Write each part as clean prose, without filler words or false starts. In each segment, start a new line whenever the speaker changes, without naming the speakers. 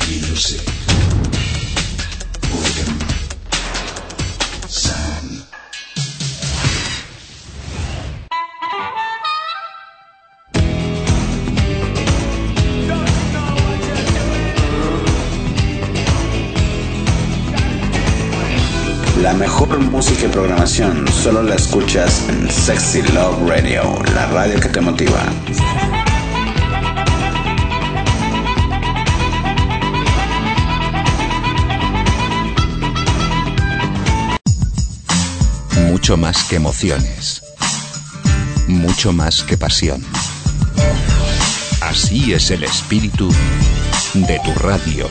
Music. William Sam. La mejor música y programación solo la escuchas en Sexy Love Radio, la radio que te motiva.
Mucho más que emociones, mucho más que pasión. Así es el espíritu de tu radio.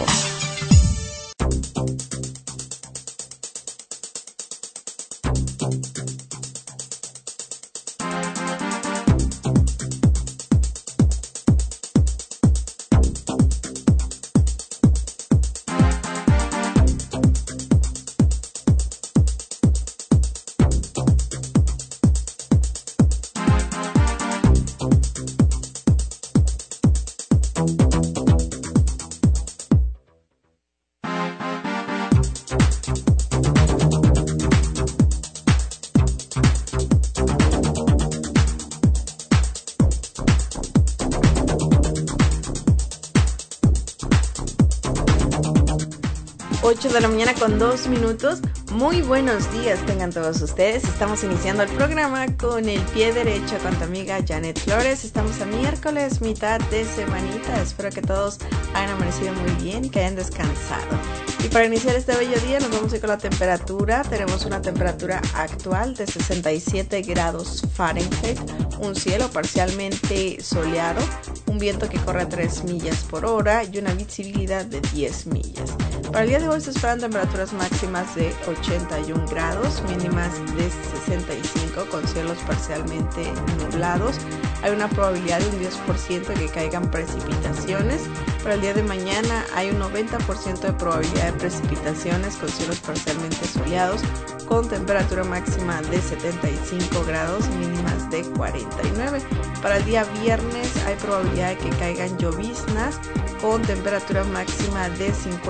De la mañana con 2 minutos. Muy buenos días tengan todos ustedes. Estamos iniciando el programa con el pie derecho con tu amiga Janet Flores. Estamos a miércoles, mitad de semanita. Espero que todos hayan amanecido muy bien y que hayan descansado. Y para iniciar este bello día nos vamos a ir con la temperatura. Tenemos una temperatura actual de 67 grados Fahrenheit, un cielo parcialmente soleado, un viento que corre a 3 millas por hora y una visibilidad de 10 millas. Para el día de hoy se esperan temperaturas máximas de 81 grados, mínimas de 65 con cielos parcialmente nublados. Hay una probabilidad de un 10% de que caigan precipitaciones. Para el día de mañana hay un 90% de probabilidad de precipitaciones con cielos parcialmente soleados, con temperatura máxima de 75 grados, mínimas de 49. Para el día viernes hay probabilidad de que caigan lloviznas con temperatura máxima de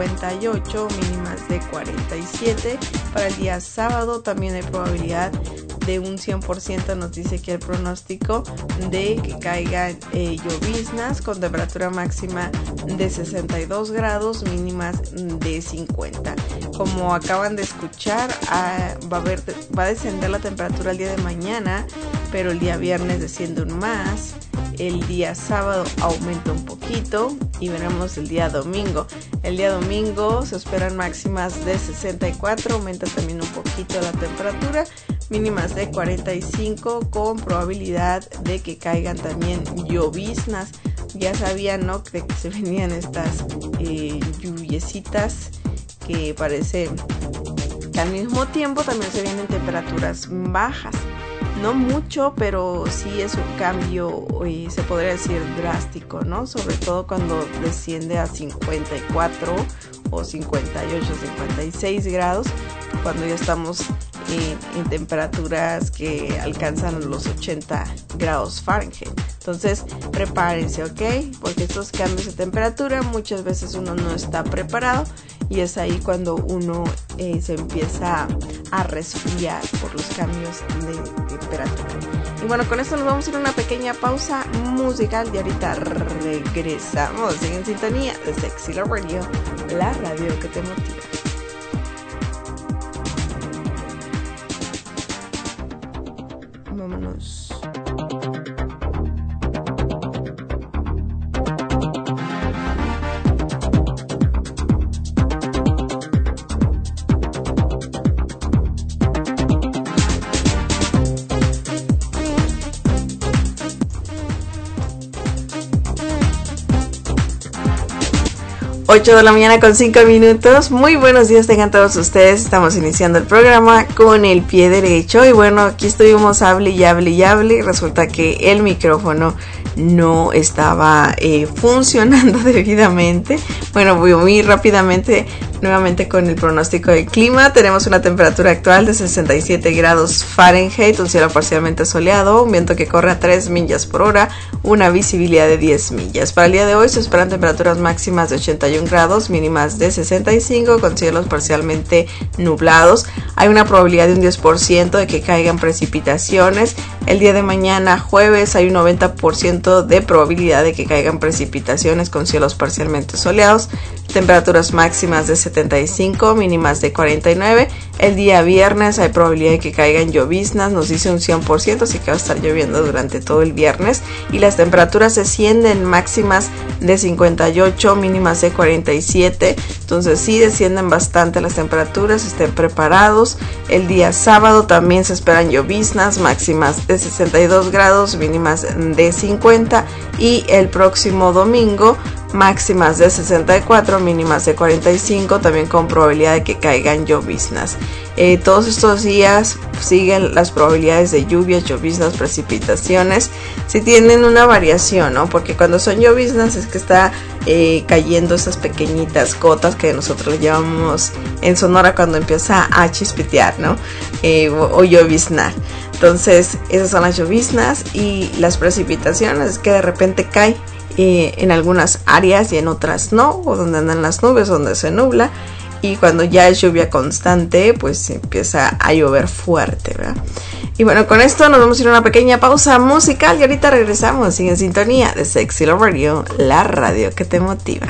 58, mínimas de 47. Para el día sábado también hay probabilidad de un 100%, nos dice aquí el pronóstico, de que caigan lloviznas con temperatura máxima de 62 grados, mínimas de 50. Como acaban de escuchar, va a descender la temperatura el día de mañana, pero el día viernes desciende un más. El día sábado aumenta un poquito y veremos el día domingo. El día domingo se esperan máximas de 64, aumenta también un poquito la temperatura, mínimas de 45 con probabilidad de que caigan también lloviznas. Ya sabían, ¿no?, que se venían estas lluviecitas que parece que al mismo tiempo también se vienen temperaturas bajas. No mucho, pero sí es un cambio, se podría decir drástico, ¿no? Sobre todo cuando desciende a 54 o 58, 56 grados, cuando ya estamos en temperaturas que alcanzan los 80 grados Fahrenheit. Entonces prepárense, ¿ok? Porque estos cambios de temperatura muchas veces uno no está preparado y es ahí cuando uno se empieza a resfriar por los cambios de temperatura. Y bueno, con esto nos vamos a ir a una pequeña pausa musical y ahorita regresamos en sintonía de Sexy Love Radio, la radio que te motiva. Vámonos. 8 de la mañana con 5 minutos. Muy buenos días tengan todos ustedes. Estamos iniciando el programa con el pie derecho. Y bueno, aquí estuvimos hable y hable y hable. Resulta que el micrófono no estaba funcionando debidamente. Bueno, voy muy rápidamente nuevamente con el pronóstico del clima. Tenemos una temperatura actual de 67 grados Fahrenheit, un cielo parcialmente soleado, un viento que corre a 3 millas por hora, una visibilidad de 10 millas. Para el día de hoy se esperan temperaturas máximas de 81 grados, mínimas de 65, con cielos parcialmente nublados. Hay una probabilidad de un 10% de que caigan precipitaciones. El día de mañana, jueves, hay un 90% de probabilidad de que caigan precipitaciones con cielos parcialmente soleados. Temperaturas máximas de 75, mínimas de 49. El día viernes hay probabilidad de que caigan lloviznas, nos dice un 100%, así que va a estar lloviendo durante todo el viernes. Y las temperaturas descienden, máximas de 58, mínimas de 47. Entonces sí descienden bastante las temperaturas, estén preparados. El día sábado también se esperan lloviznas, máximas de 62 grados, mínimas de 50. Y el próximo domingo, máximas de 64, mínimas de 45, también con probabilidad de que caigan lloviznas. Todos estos días siguen las probabilidades de lluvias, lloviznas, precipitaciones. Si tienen una variación, ¿no? Porque cuando son lloviznas es que está cayendo esas pequeñitas gotas que nosotros le llamamos en Sonora cuando empieza a chispitear, ¿no? O lloviznar. Entonces esas son las lloviznas, y las precipitaciones que de repente cae en algunas áreas y en otras no, o donde andan las nubes, donde se nubla, y cuando ya es lluvia constante pues empieza a llover fuerte, ¿verdad? Y bueno, con esto nos vamos a ir a una pequeña pausa musical y ahorita regresamos. Sigue en sintonía de Sexy Love Radio, la radio que te motiva.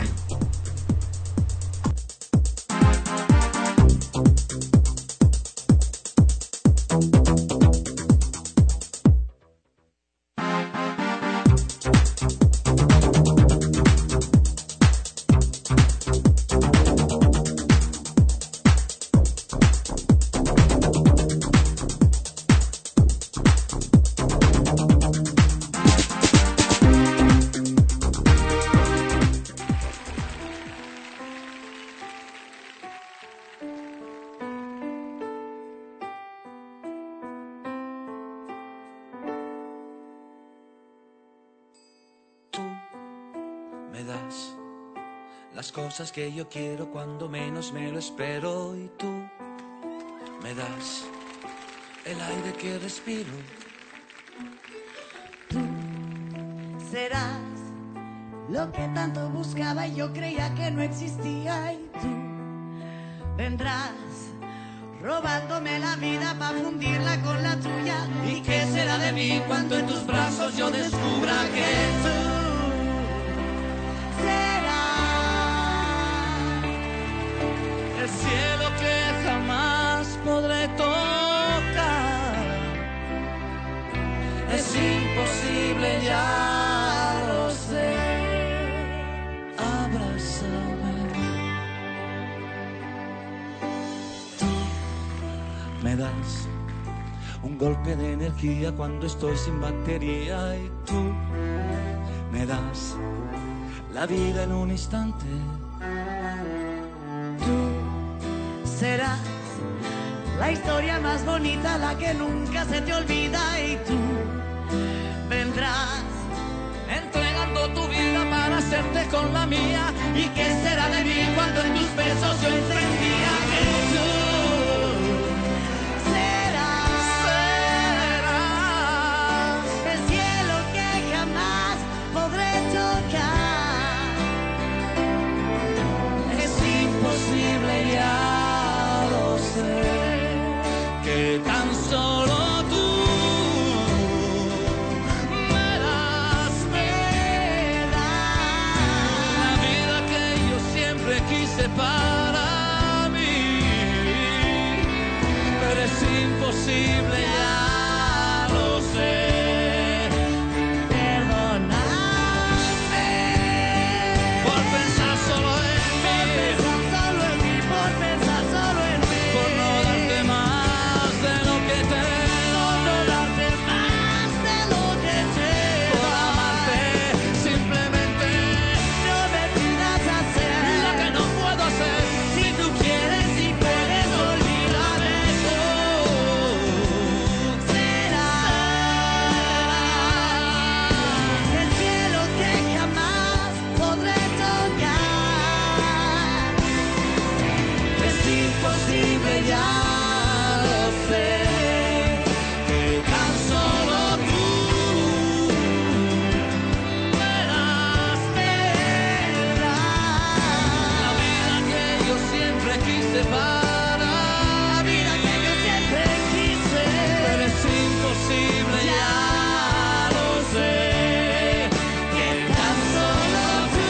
Las cosas que yo quiero cuando menos me lo espero, y tú me das el aire que respiro.
Tú serás lo que tanto buscaba y yo creía que no existía, y tú vendrás robándome la vida para fundirla con la tuya.
¿Y qué será de mí cuando en tus brazos yo descubra que tú el cielo que jamás podré tocar? Es imposible, ya lo sé. Abrázame. Tú me das un golpe de energía cuando estoy sin batería, y tú me das la vida en un instante.
Serás la historia más bonita, la que nunca se te olvida, y tú vendrás
entregando tu vida para hacerte con la mía. ¿Y qué será de mí cuando en tus besos yo entendía que tú
serás el cielo que jamás podré tocar?
Es imposible, ya que tan solo tú me das la vida que yo siempre quise para mí, pero es imposible, ya lo sé. para
la vida que yo siempre quise,
pero es imposible, ya lo sé, que tan solo tú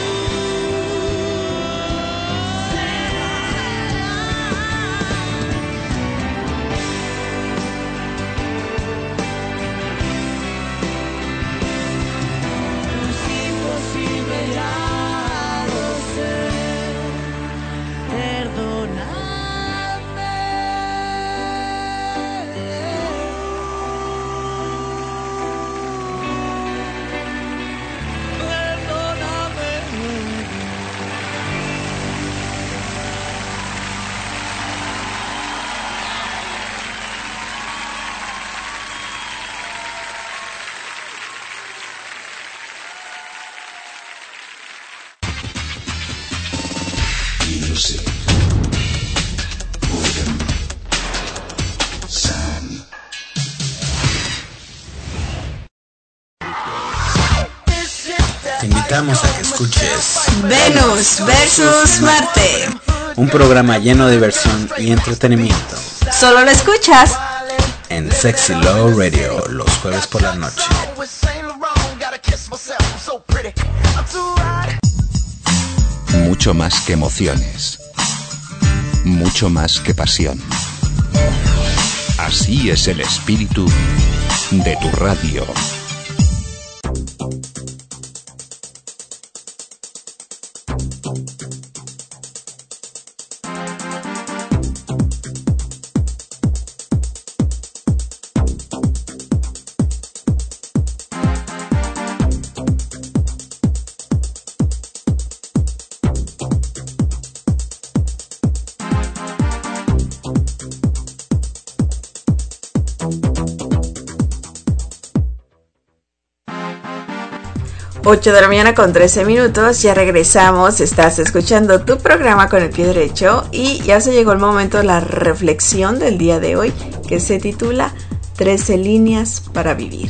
pero es imposible, ya lo sé.
Music. Rhythm. Sound.
Te invitamos a que escuches
Venus versus Marte.
un programa lleno de diversión y entretenimiento
Solo lo escuchas
en Sexy Love Radio los jueves por la noche.
Mucho más que emociones. Mucho más que pasión. Así es el espíritu de tu radio.
Ocho de la mañana con 13 minutos, ya regresamos, estás escuchando tu programa con el pie derecho y ya se llegó el momento de la reflexión del día de hoy que se titula 13 líneas para vivir.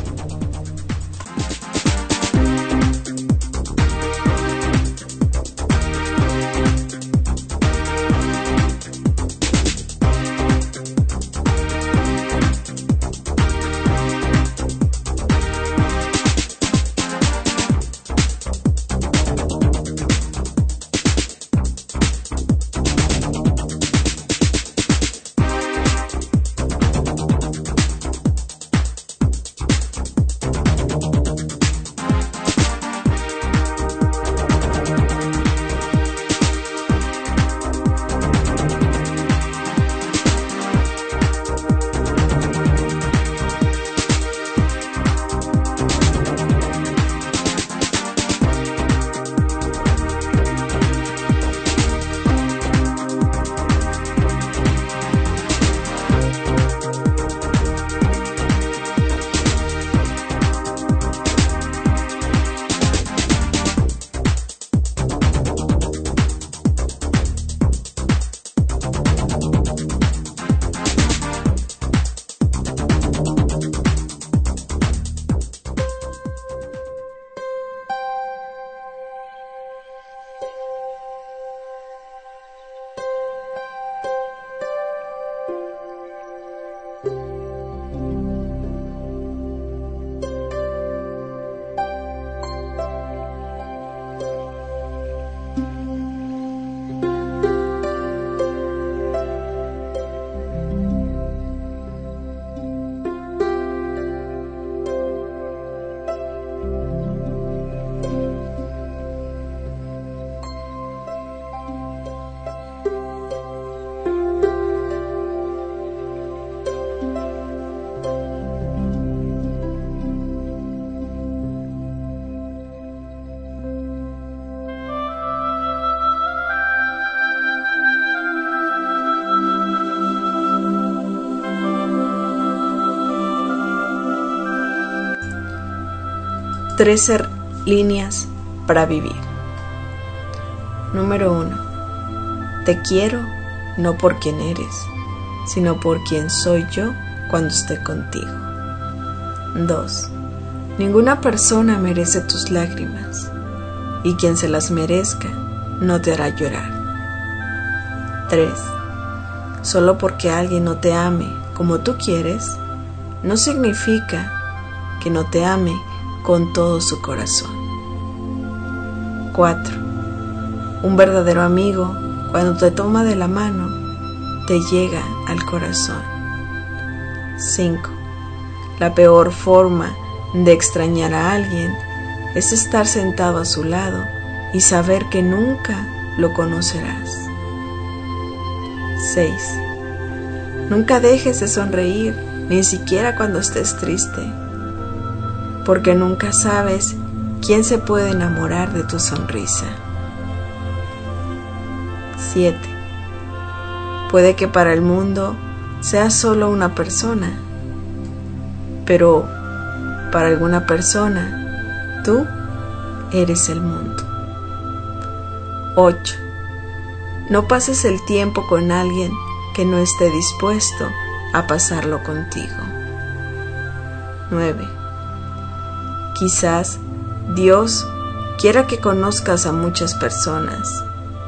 Trece líneas para vivir. Número 1. Te quiero no por quien eres, sino por quien soy yo cuando esté contigo. 2. Ninguna persona merece tus lágrimas, y quien se las merezca no te hará llorar. 3. Solo porque alguien no te ame como tú quieres, no significa que no te ame con todo su corazón. 4. Un verdadero amigo, cuando te toma de la mano, te llega al corazón. 5. La peor forma de extrañar a alguien es estar sentado a su lado y saber que nunca lo conocerás. 6. Nunca dejes de sonreír, ni siquiera cuando estés triste, porque nunca sabes quién se puede enamorar de tu sonrisa. 7. Puede que para el mundo seas solo una persona, pero para alguna persona, tú eres el mundo. 8. No pases el tiempo con alguien que no esté dispuesto a pasarlo contigo. 9. Quizás Dios quiera que conozcas a muchas personas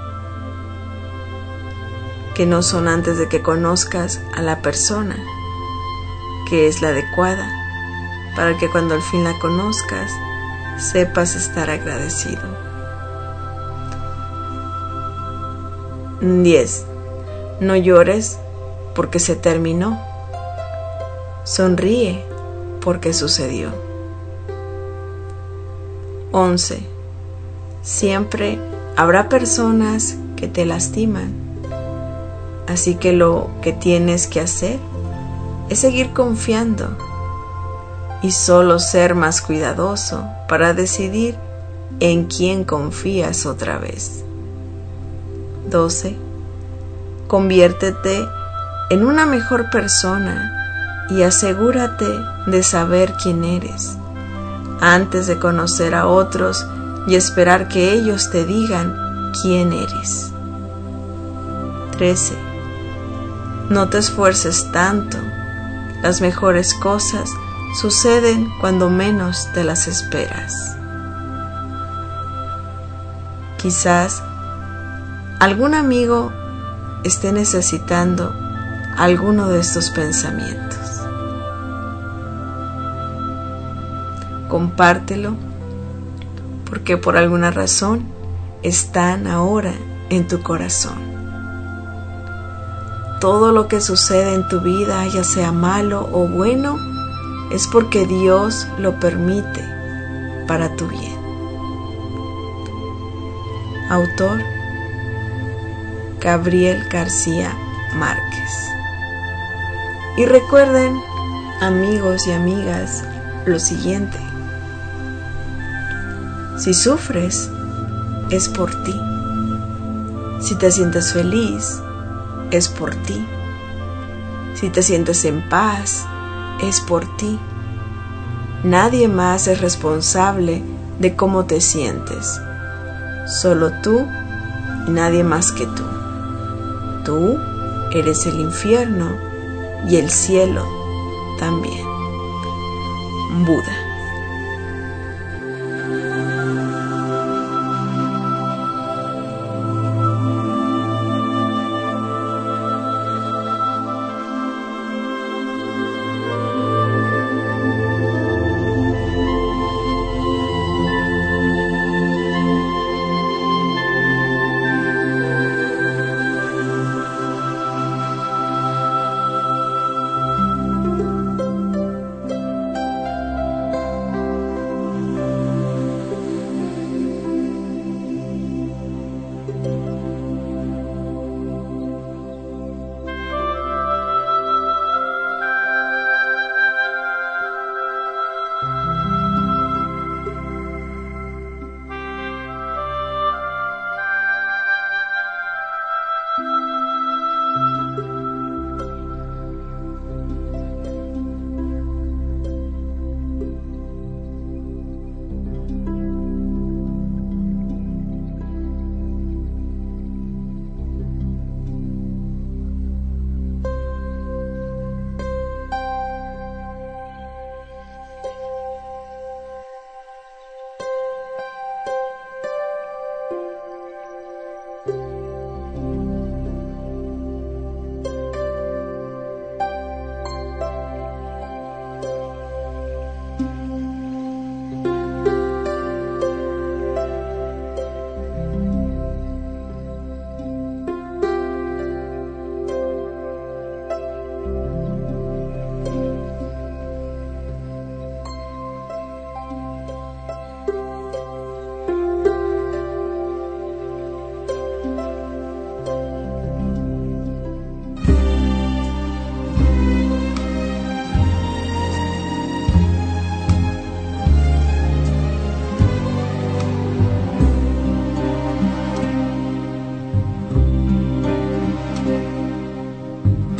que no son antes de que conozcas a la persona que es la adecuada, para que cuando al fin la conozcas, sepas estar agradecido. 10. No llores porque se terminó. Sonríe porque sucedió. 11. Siempre habrá personas que te lastiman, así que lo que tienes que hacer es seguir confiando y solo ser más cuidadoso para decidir en quién confías otra vez. 12. Conviértete en una mejor persona y asegúrate de saber quién eres antes de conocer a otros y esperar que ellos te digan quién eres. 13. No te esfuerces tanto. Las mejores cosas suceden cuando menos te las esperas. Quizás algún amigo esté necesitando alguno de estos pensamientos. Compártelo, porque por alguna razón están ahora en tu corazón. Todo lo que sucede en tu vida, ya sea malo o bueno, es porque Dios lo permite para tu bien. Autor: Gabriel García Márquez. Y recuerden, amigos y amigas, lo siguiente: si sufres, es por ti. Si te sientes feliz, es por ti. Si te sientes en paz, es por ti. Nadie más es responsable de cómo te sientes. Solo tú y nadie más que tú. Tú eres el infierno y el cielo también. Buda.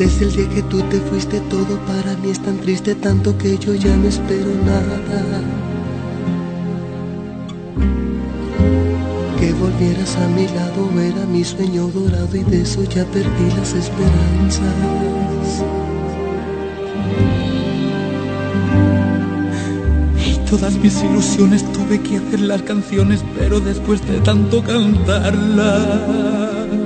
Desde el día que tú te fuiste todo para mí es tan triste, tanto que yo ya no espero nada. Que volvieras a mi lado era mi sueño dorado y de eso ya perdí las esperanzas. Y todas mis ilusiones tuve que hacer las canciones, pero después de tanto cantarlas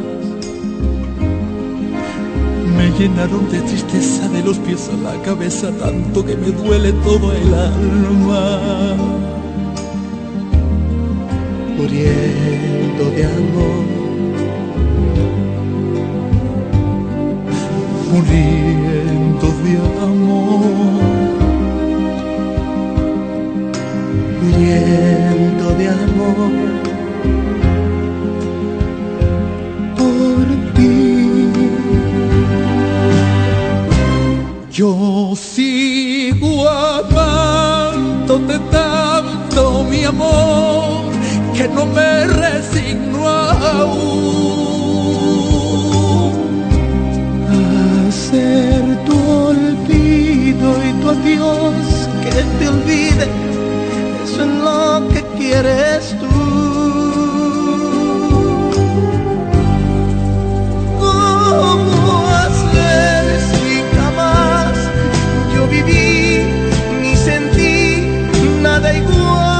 me llenaron de tristeza de los pies a la cabeza, tanto que me duele todo el alma. Muriendo de amor, muriendo de amor, muriendo de amor por ti. Yo sigo amándote tanto, mi amor, que no me resigno aún a ser tu olvido y tu adiós, que te olvide, eso es lo que quieres tú. ¿Cómo hacer si jamás yo viví ni sentí nada igual?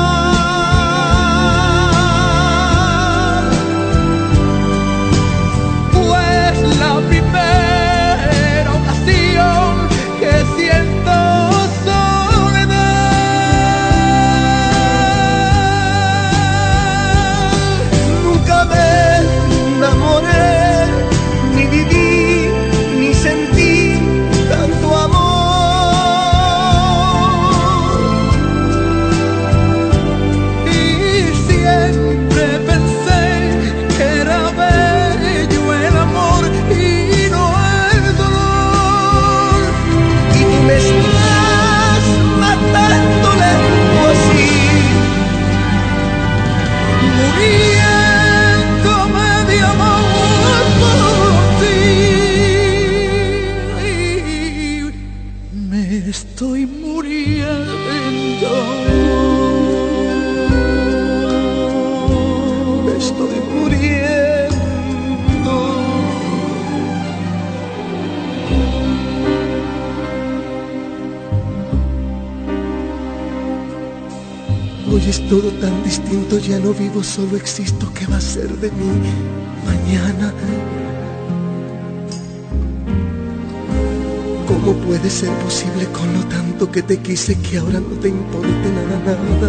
Estoy muriendo, estoy muriendo. Hoy es todo tan distinto, ya no vivo, solo existo. ¿Qué va a ser de mí mañana? ¿Cómo puede ser posible con lo tanto que te quise que ahora no te importe nada, nada?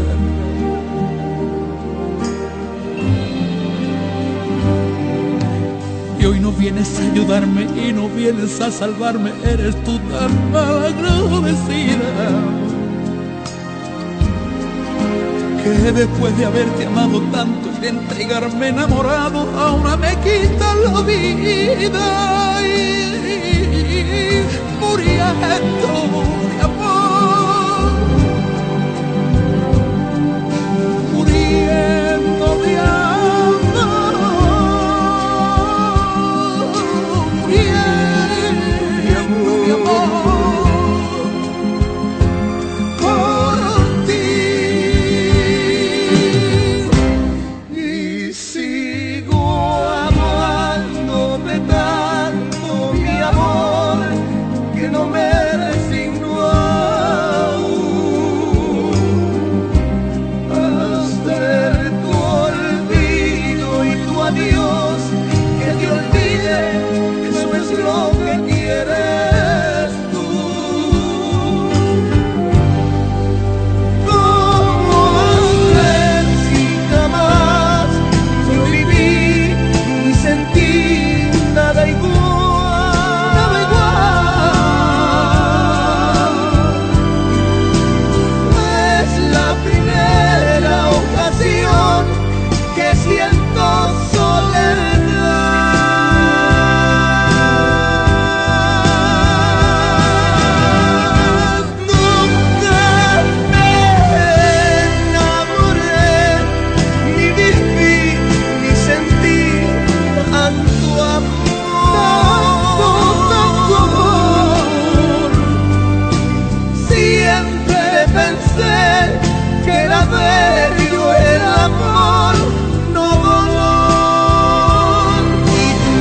Y hoy no vienes a ayudarme y no vienes a salvarme, eres tú tan malagradecida, que después de haberte amado tanto y de entregarme enamorado, ahora me quitas la vida. Muriendo de amor, muriendo de amor, muriendo de amor por ti. Y sigo amándome tanto, mi amor, que no me resigno aún a ser tu olvido.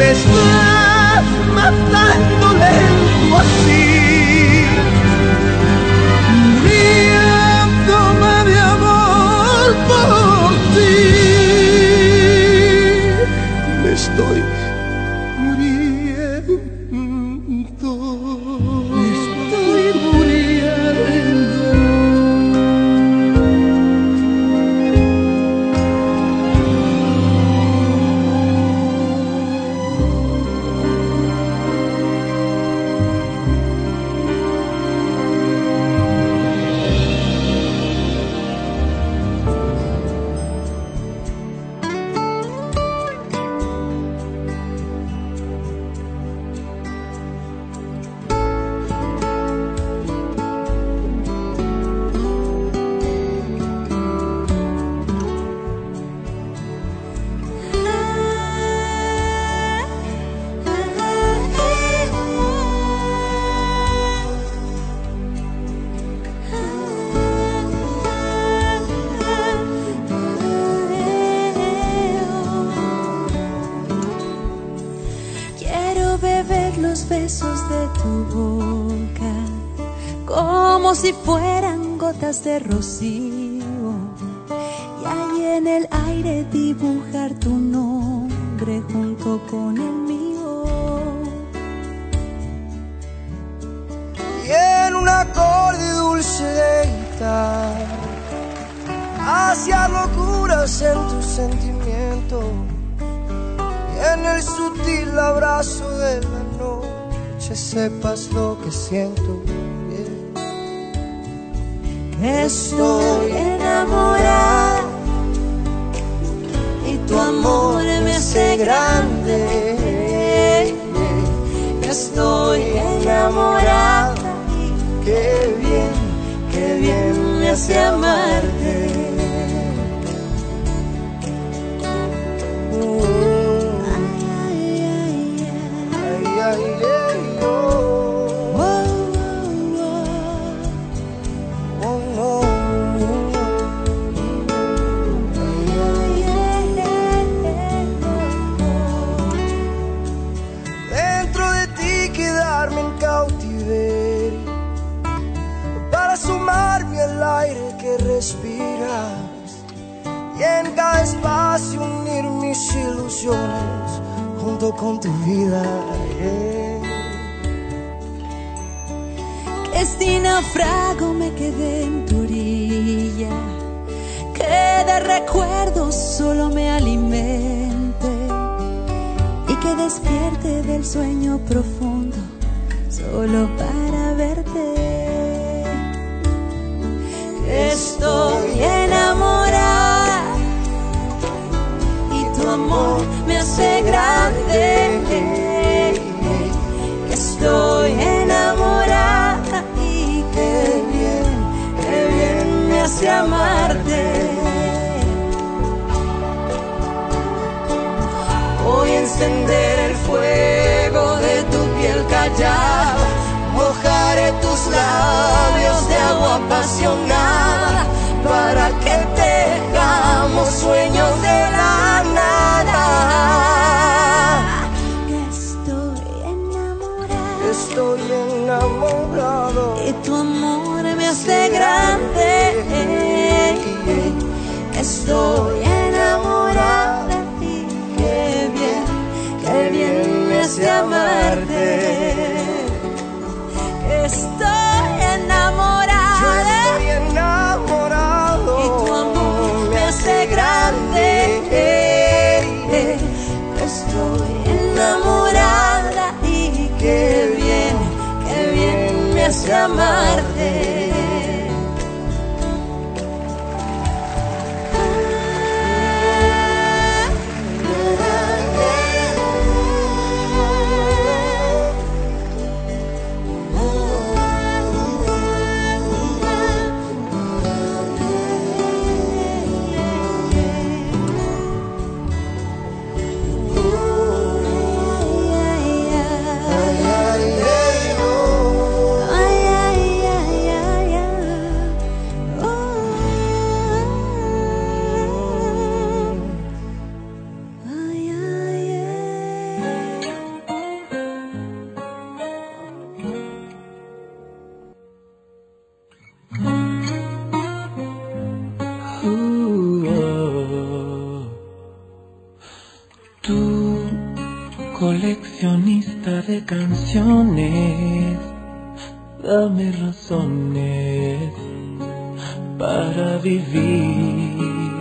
me estás matando lento así, muriéndome de amor por ti. Me estoy muriendo, me estoy muriendo.
Si fueran gotas de rocío, y ahí en el aire dibujar tu nombre junto con el mío.
Y en un acorde dulce de guitarra, hacia locuras en tu sentimiento, y en el sutil abrazo de la noche sepas lo que siento.
Estoy enamorada y tu amor me hace grande. Estoy enamorada y qué bien me hace amarte.
Respiras y en cada espacio unir mis ilusiones junto con tu vida.
Que si naufrago me quedé en tu orilla, que de recuerdos solo me alimente y que despierte del sueño profundo solo para verte. Estoy enamorada y tu amor me hace grande. Estoy enamorada y qué bien me hace amarte. Voy a encender el fuego de tu piel callada, mojaré tus labios de agua apasionada para que tengamos sueños de la nada.
Estoy enamorado
y tu amor me hace grande. Estoy enamorada y qué bien me hace amarte. Estoy enamorada,
y
tu amor me hace grande. Estoy enamorada y qué bien me hace amarte.
Tú, coleccionista de canciones, dame razones para vivir.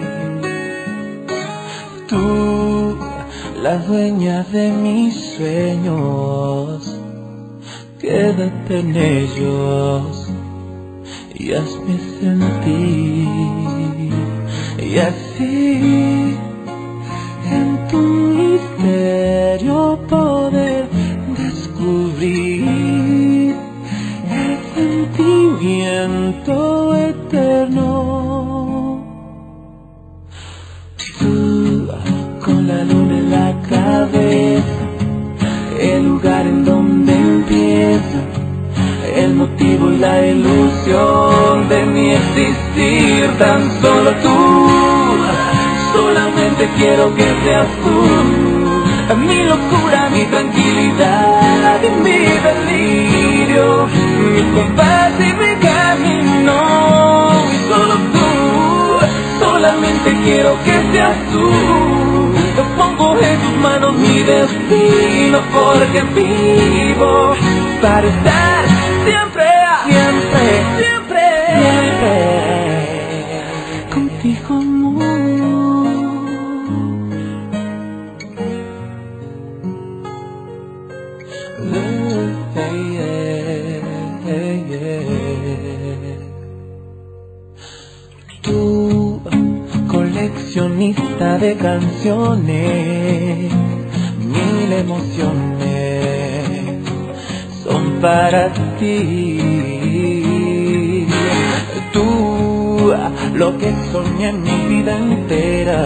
Tú, la dueña de mis sueños, quédate en ellos y hazme sentir. Y así, en tu misterio poder descubrir el sentimiento eterno. Tú, con la luna en la cabeza, el lugar en donde empieza el motivo y la ilusión de mi existir. Tan solo tú, solamente quiero que seas tú, mi locura, mi tranquilidad y mi delirio, mi compás y mi camino. Y solo tú, solamente quiero que seas tú. Yo pongo en tus manos mi destino, porque vivo para estar siempre, siempre, siempre, siempre contigo, amor. Tú, coleccionista de canciones, mil emociones son para ti. Tú, lo que soñé en mi vida entera,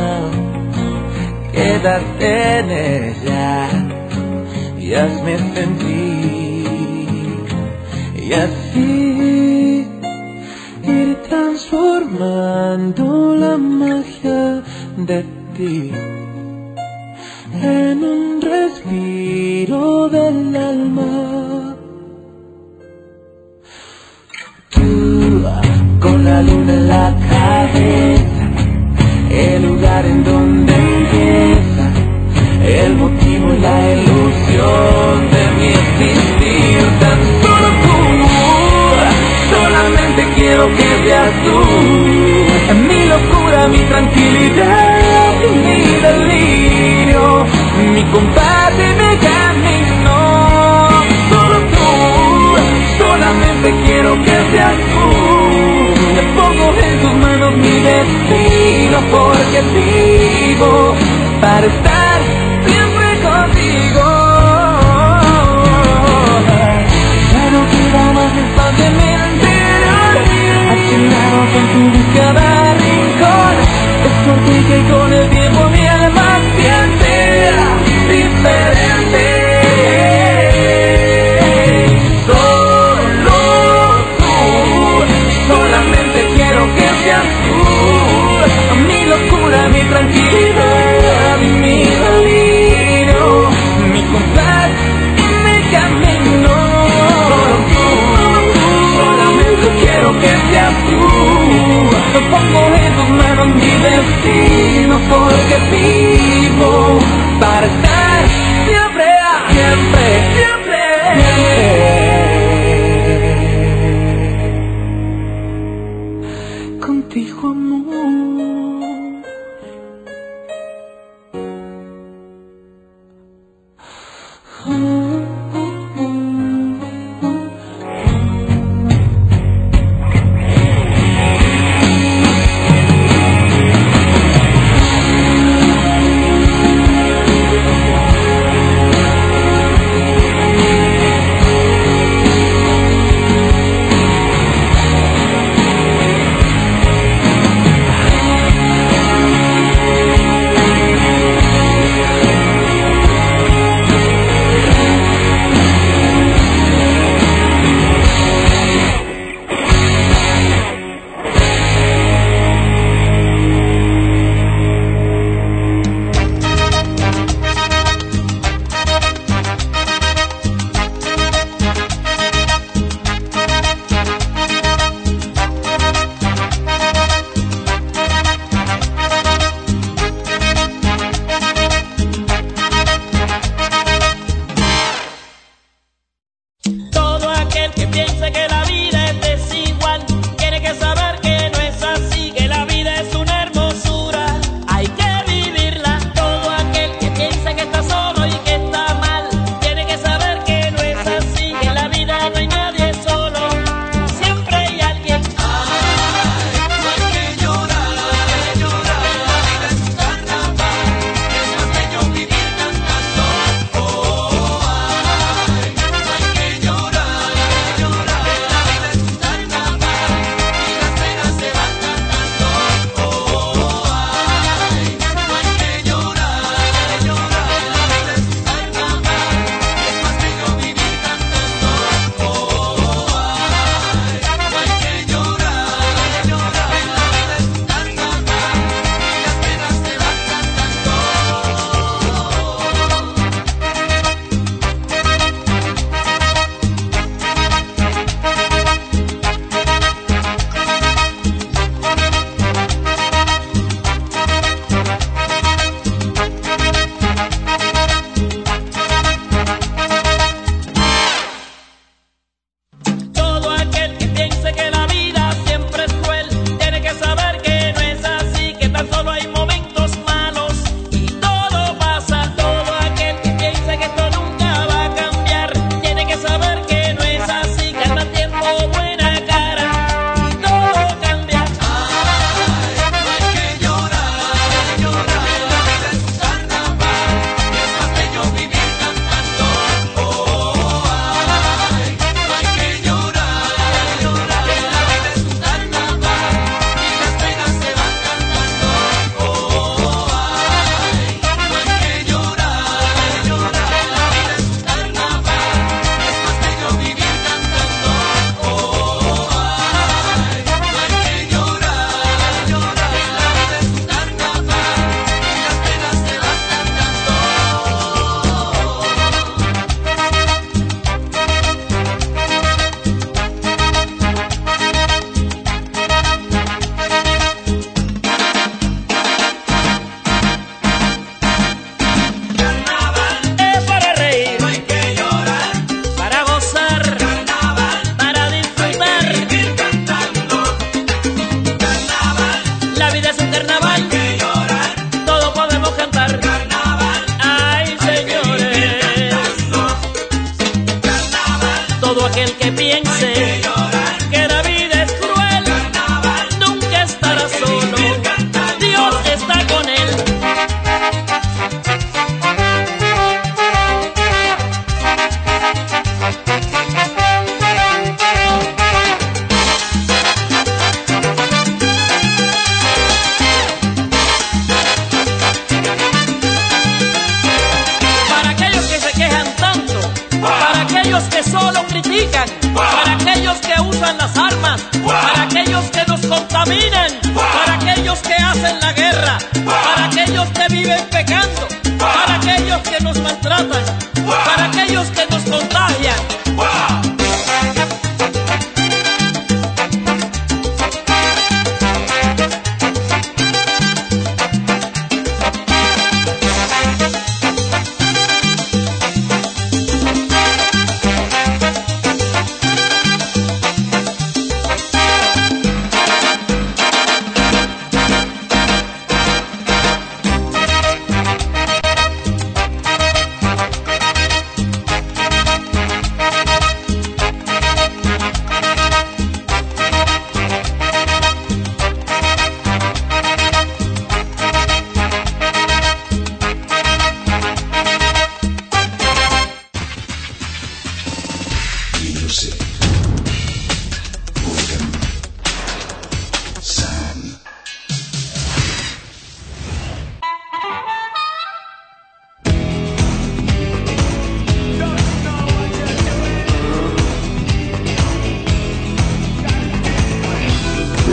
quédate en ella y hazme sentir. Y así ir transformando la magia de ti en un respiro del alma. Tú, con la luna en la cabeza, el lugar en donde empieza el motivo y la ilusión de mi existir. Tan solo tú, solamente quiero que seas tú, mi locura, mi tranquilidad y mi delirio, mi compás y mi camino. Solo tú, solamente quiero que seas tú. Te pongo en tus manos mi destino, porque vivo para estar siempre contigo. Ya no queda más espacio en mi interior, accionado con tu cada rincón. Es por ti que con el tiempo mi alma siente diferente. Solo tú, solamente quiero que seas tú, mi locura, mi tranquilidad, mi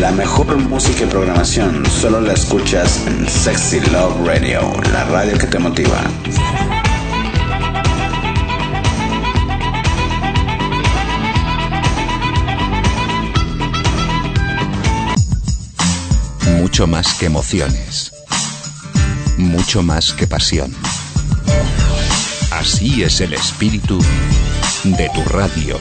La mejor música y programación solo la escuchas en Sexy Love Radio, la radio que te motiva.
Mucho más que emociones. Mucho más que pasión. Así es el espíritu de tu radio.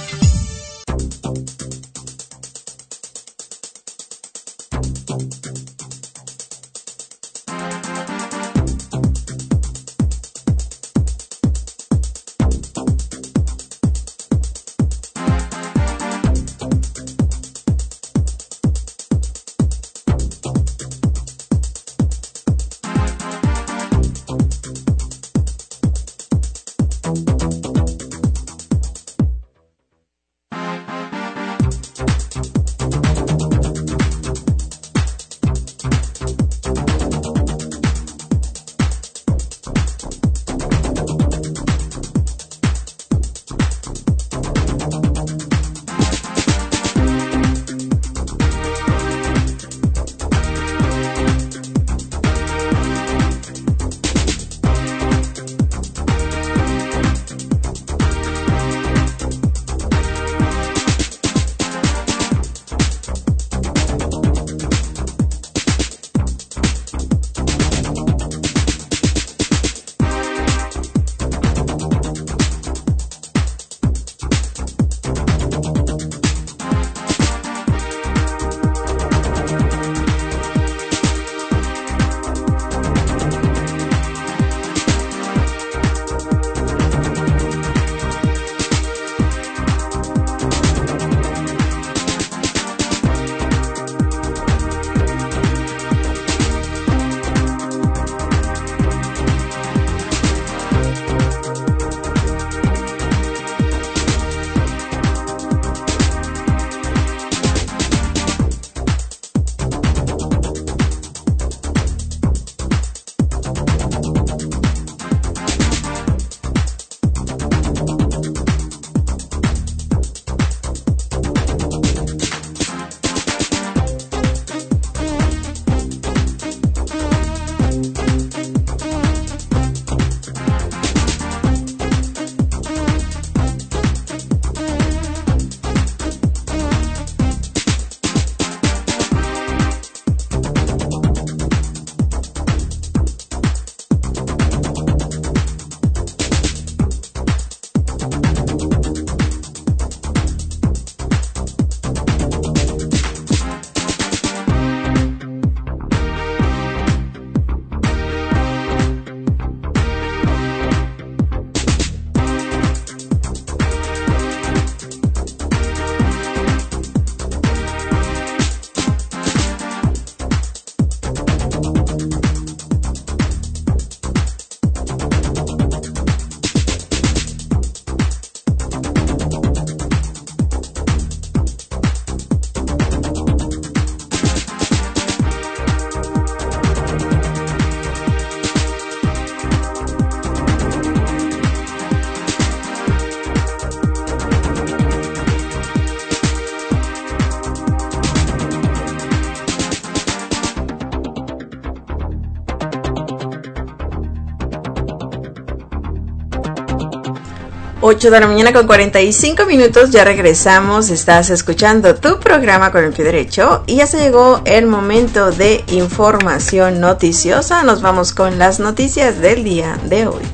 Ocho de la mañana con 45 minutos, ya regresamos, estás escuchando tu programa con el pie derecho y ya se llegó el momento de información noticiosa. Nos vamos con las noticias del día de hoy.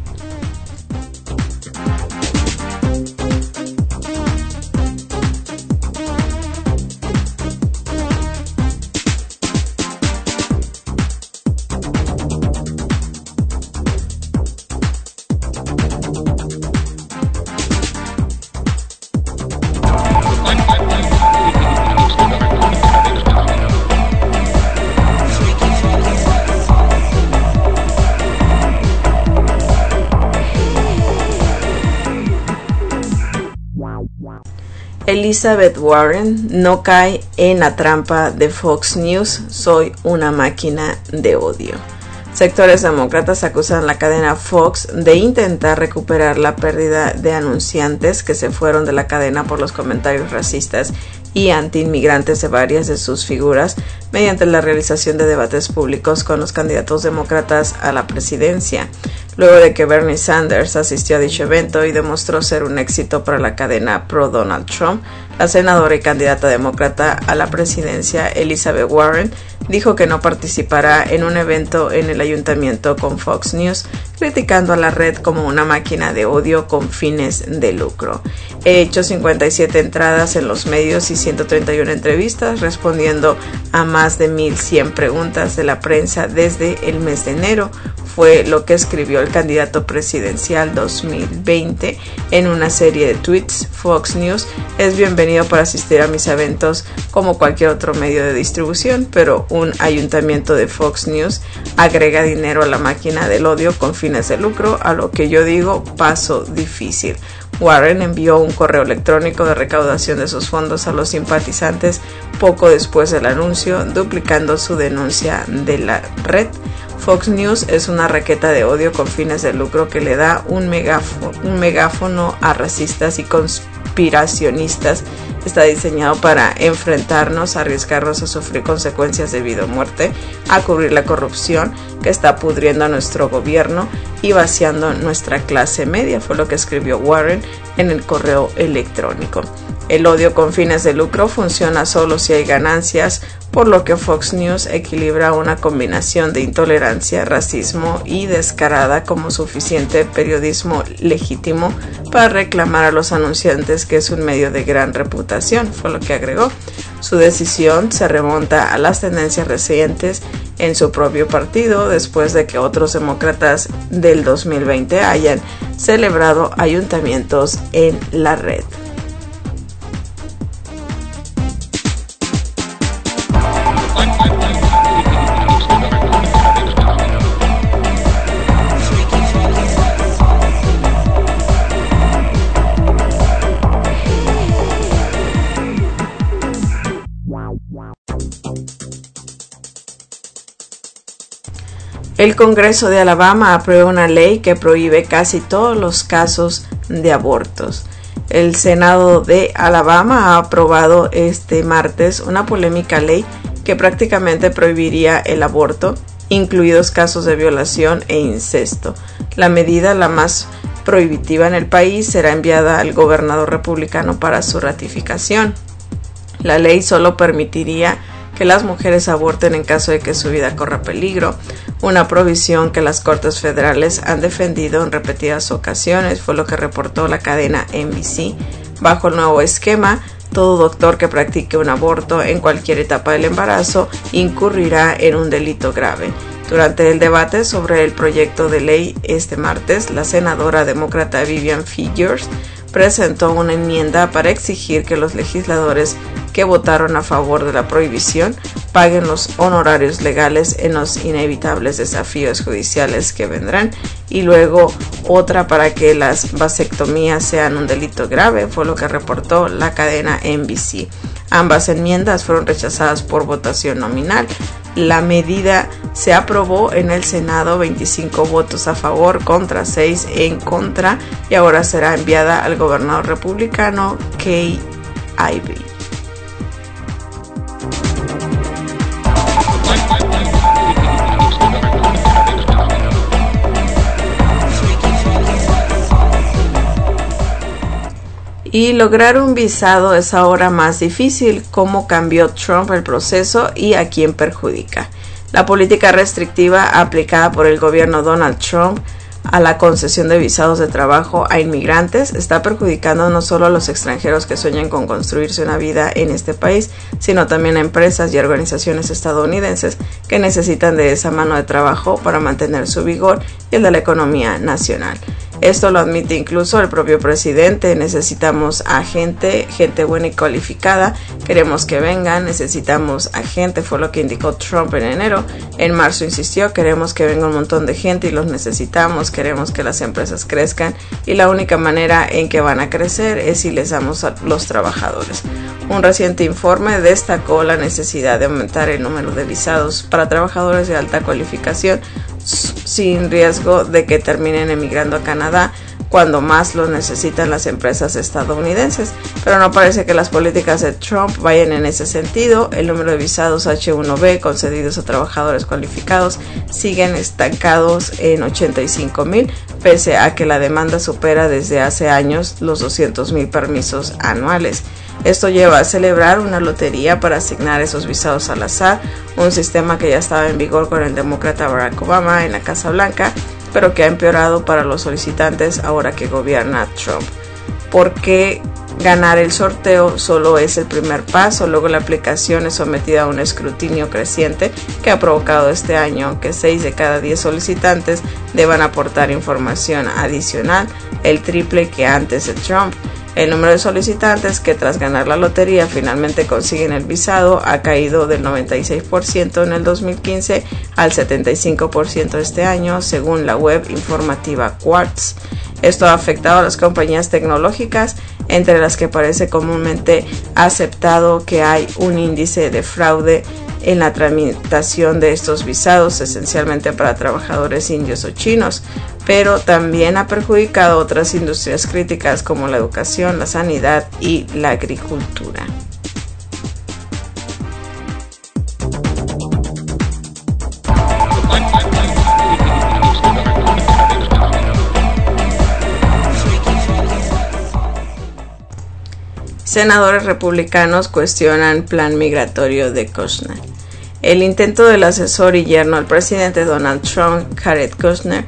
Elizabeth Warren no cae en la trampa de Fox News, soy una máquina de odio. Sectores demócratas acusan a la cadena Fox de intentar recuperar la pérdida de anunciantes que se fueron de la cadena por los comentarios racistas y antiinmigrantes de varias de sus figuras mediante la realización de debates públicos con los candidatos demócratas a la presidencia. Luego de que Bernie Sanders asistió a dicho evento y demostró ser un éxito para la cadena pro-Donald Trump, la senadora y candidata demócrata a la presidencia Elizabeth Warren dijo que no participará en un evento en el ayuntamiento con Fox News, criticando a la red como una máquina de odio con fines de lucro. He hecho 57 entradas en los medios y 131 entrevistas, respondiendo a más de 1,100 preguntas de la prensa desde el mes de enero, fue lo que escribió el candidato presidencial 2020 en una serie de tweets. Fox News es bienvenido para asistir a mis eventos como cualquier otro medio de distribución, pero un ayuntamiento de Fox News agrega dinero a la máquina del odio con fines de lucro, a lo que yo digo paso difícil. Warren envió un correo electrónico de recaudación de sus fondos a los simpatizantes poco después del anuncio, duplicando su denuncia de la red. Fox News es una raqueta de odio con fines de lucro que le da un megáfono a racistas y conspiracionistas. Está diseñado para enfrentarnos, arriesgarnos a sufrir consecuencias de vida o muerte, a cubrir la corrupción que está pudriendo a nuestro gobierno y vaciando nuestra clase media, fue lo que escribió Warren en el correo electrónico. El odio con fines de lucro funciona solo si hay ganancias, por lo que Fox News equilibra una combinación de intolerancia, racismo y descarada como suficiente periodismo legítimo para reclamar a los anunciantes que es un medio de gran reputación, fue lo que agregó. Su decisión se remonta a las tendencias recientes en su propio partido después de que otros demócratas del 2020 hayan celebrado ayuntamientos en la red. El Congreso de Alabama aprueba una ley que prohíbe casi todos los casos de abortos. El Senado de Alabama ha aprobado este martes una polémica ley que prácticamente prohibiría el aborto, incluidos casos de violación e incesto. La medida, la más prohibitiva en el país, será enviada al gobernador republicano para su ratificación. La ley solo permitiría que las mujeres aborten en caso de que su vida corra peligro, una provisión que las Cortes Federales han defendido en repetidas ocasiones, fue lo que reportó la cadena NBC. Bajo el nuevo esquema, todo doctor que practique un aborto en cualquier etapa del embarazo incurrirá en un delito grave. Durante el debate sobre el proyecto de ley este martes, la senadora demócrata Vivian Figures presentó una enmienda para exigir que los legisladores que votaron a favor de la prohibición paguen los honorarios legales en los inevitables desafíos judiciales que vendrán, y luego otra para que las vasectomías sean un delito grave, fue lo que reportó la cadena NBC. Ambas enmiendas fueron rechazadas por votación nominal. La medida se aprobó en el Senado, 25 votos a favor contra 6 en contra, y ahora será enviada al gobernador republicano Kay Ivey. Y lograr un visado es ahora más difícil. ¿Cómo cambió Trump el proceso y a quién perjudica? La política restrictiva aplicada por el gobierno Donald Trump a la concesión de visados de trabajo a inmigrantes está perjudicando no solo a los extranjeros que sueñan con construirse una vida en este país, sino también a empresas y organizaciones estadounidenses que necesitan de esa mano de trabajo para mantener su vigor y el de la economía nacional. Esto lo admite incluso el propio presidente. Necesitamos a gente buena y cualificada, queremos que vengan, necesitamos a gente, fue lo que indicó Trump en enero. En marzo insistió, queremos que venga un montón de gente y los necesitamos, queremos que las empresas crezcan y la única manera en que van a crecer es si les damos a los trabajadores. Un reciente informe destacó la necesidad de aumentar el número de visados para trabajadores de alta cualificación sin riesgo de que terminen emigrando a Canadá cuando más lo necesitan las empresas estadounidenses, pero no parece que las políticas de Trump vayan en ese sentido. El número de visados H-1B concedidos a trabajadores cualificados siguen estancados en 85,000, pese a que la demanda supera desde hace años los 200,000 permisos anuales. Esto lleva a celebrar una lotería para asignar esos visados al azar, un sistema que ya estaba en vigor con el demócrata Barack Obama en la Casa Blanca, pero que ha empeorado para los solicitantes ahora que gobierna Trump. ¿Por qué ganar el sorteo solo es el primer paso? Luego la aplicación es sometida a un escrutinio creciente que ha provocado este año que 6 de cada 10 solicitantes deban aportar información adicional, el triple que antes de Trump. El número de solicitantes que tras ganar la lotería finalmente consiguen el visado ha caído del 96% en el 2015 al 75% este año, según la web informativa Quartz. Esto ha afectado a las compañías tecnológicas, entre las que parece comúnmente aceptado que hay un índice de fraude en la tramitación de estos visados, esencialmente para trabajadores indios o chinos, pero también ha perjudicado otras industrias críticas como la educación, la sanidad y la agricultura. Senadores republicanos cuestionan plan migratorio de Kushner. El intento del asesor y yerno del presidente Donald Trump, Jared Kushner,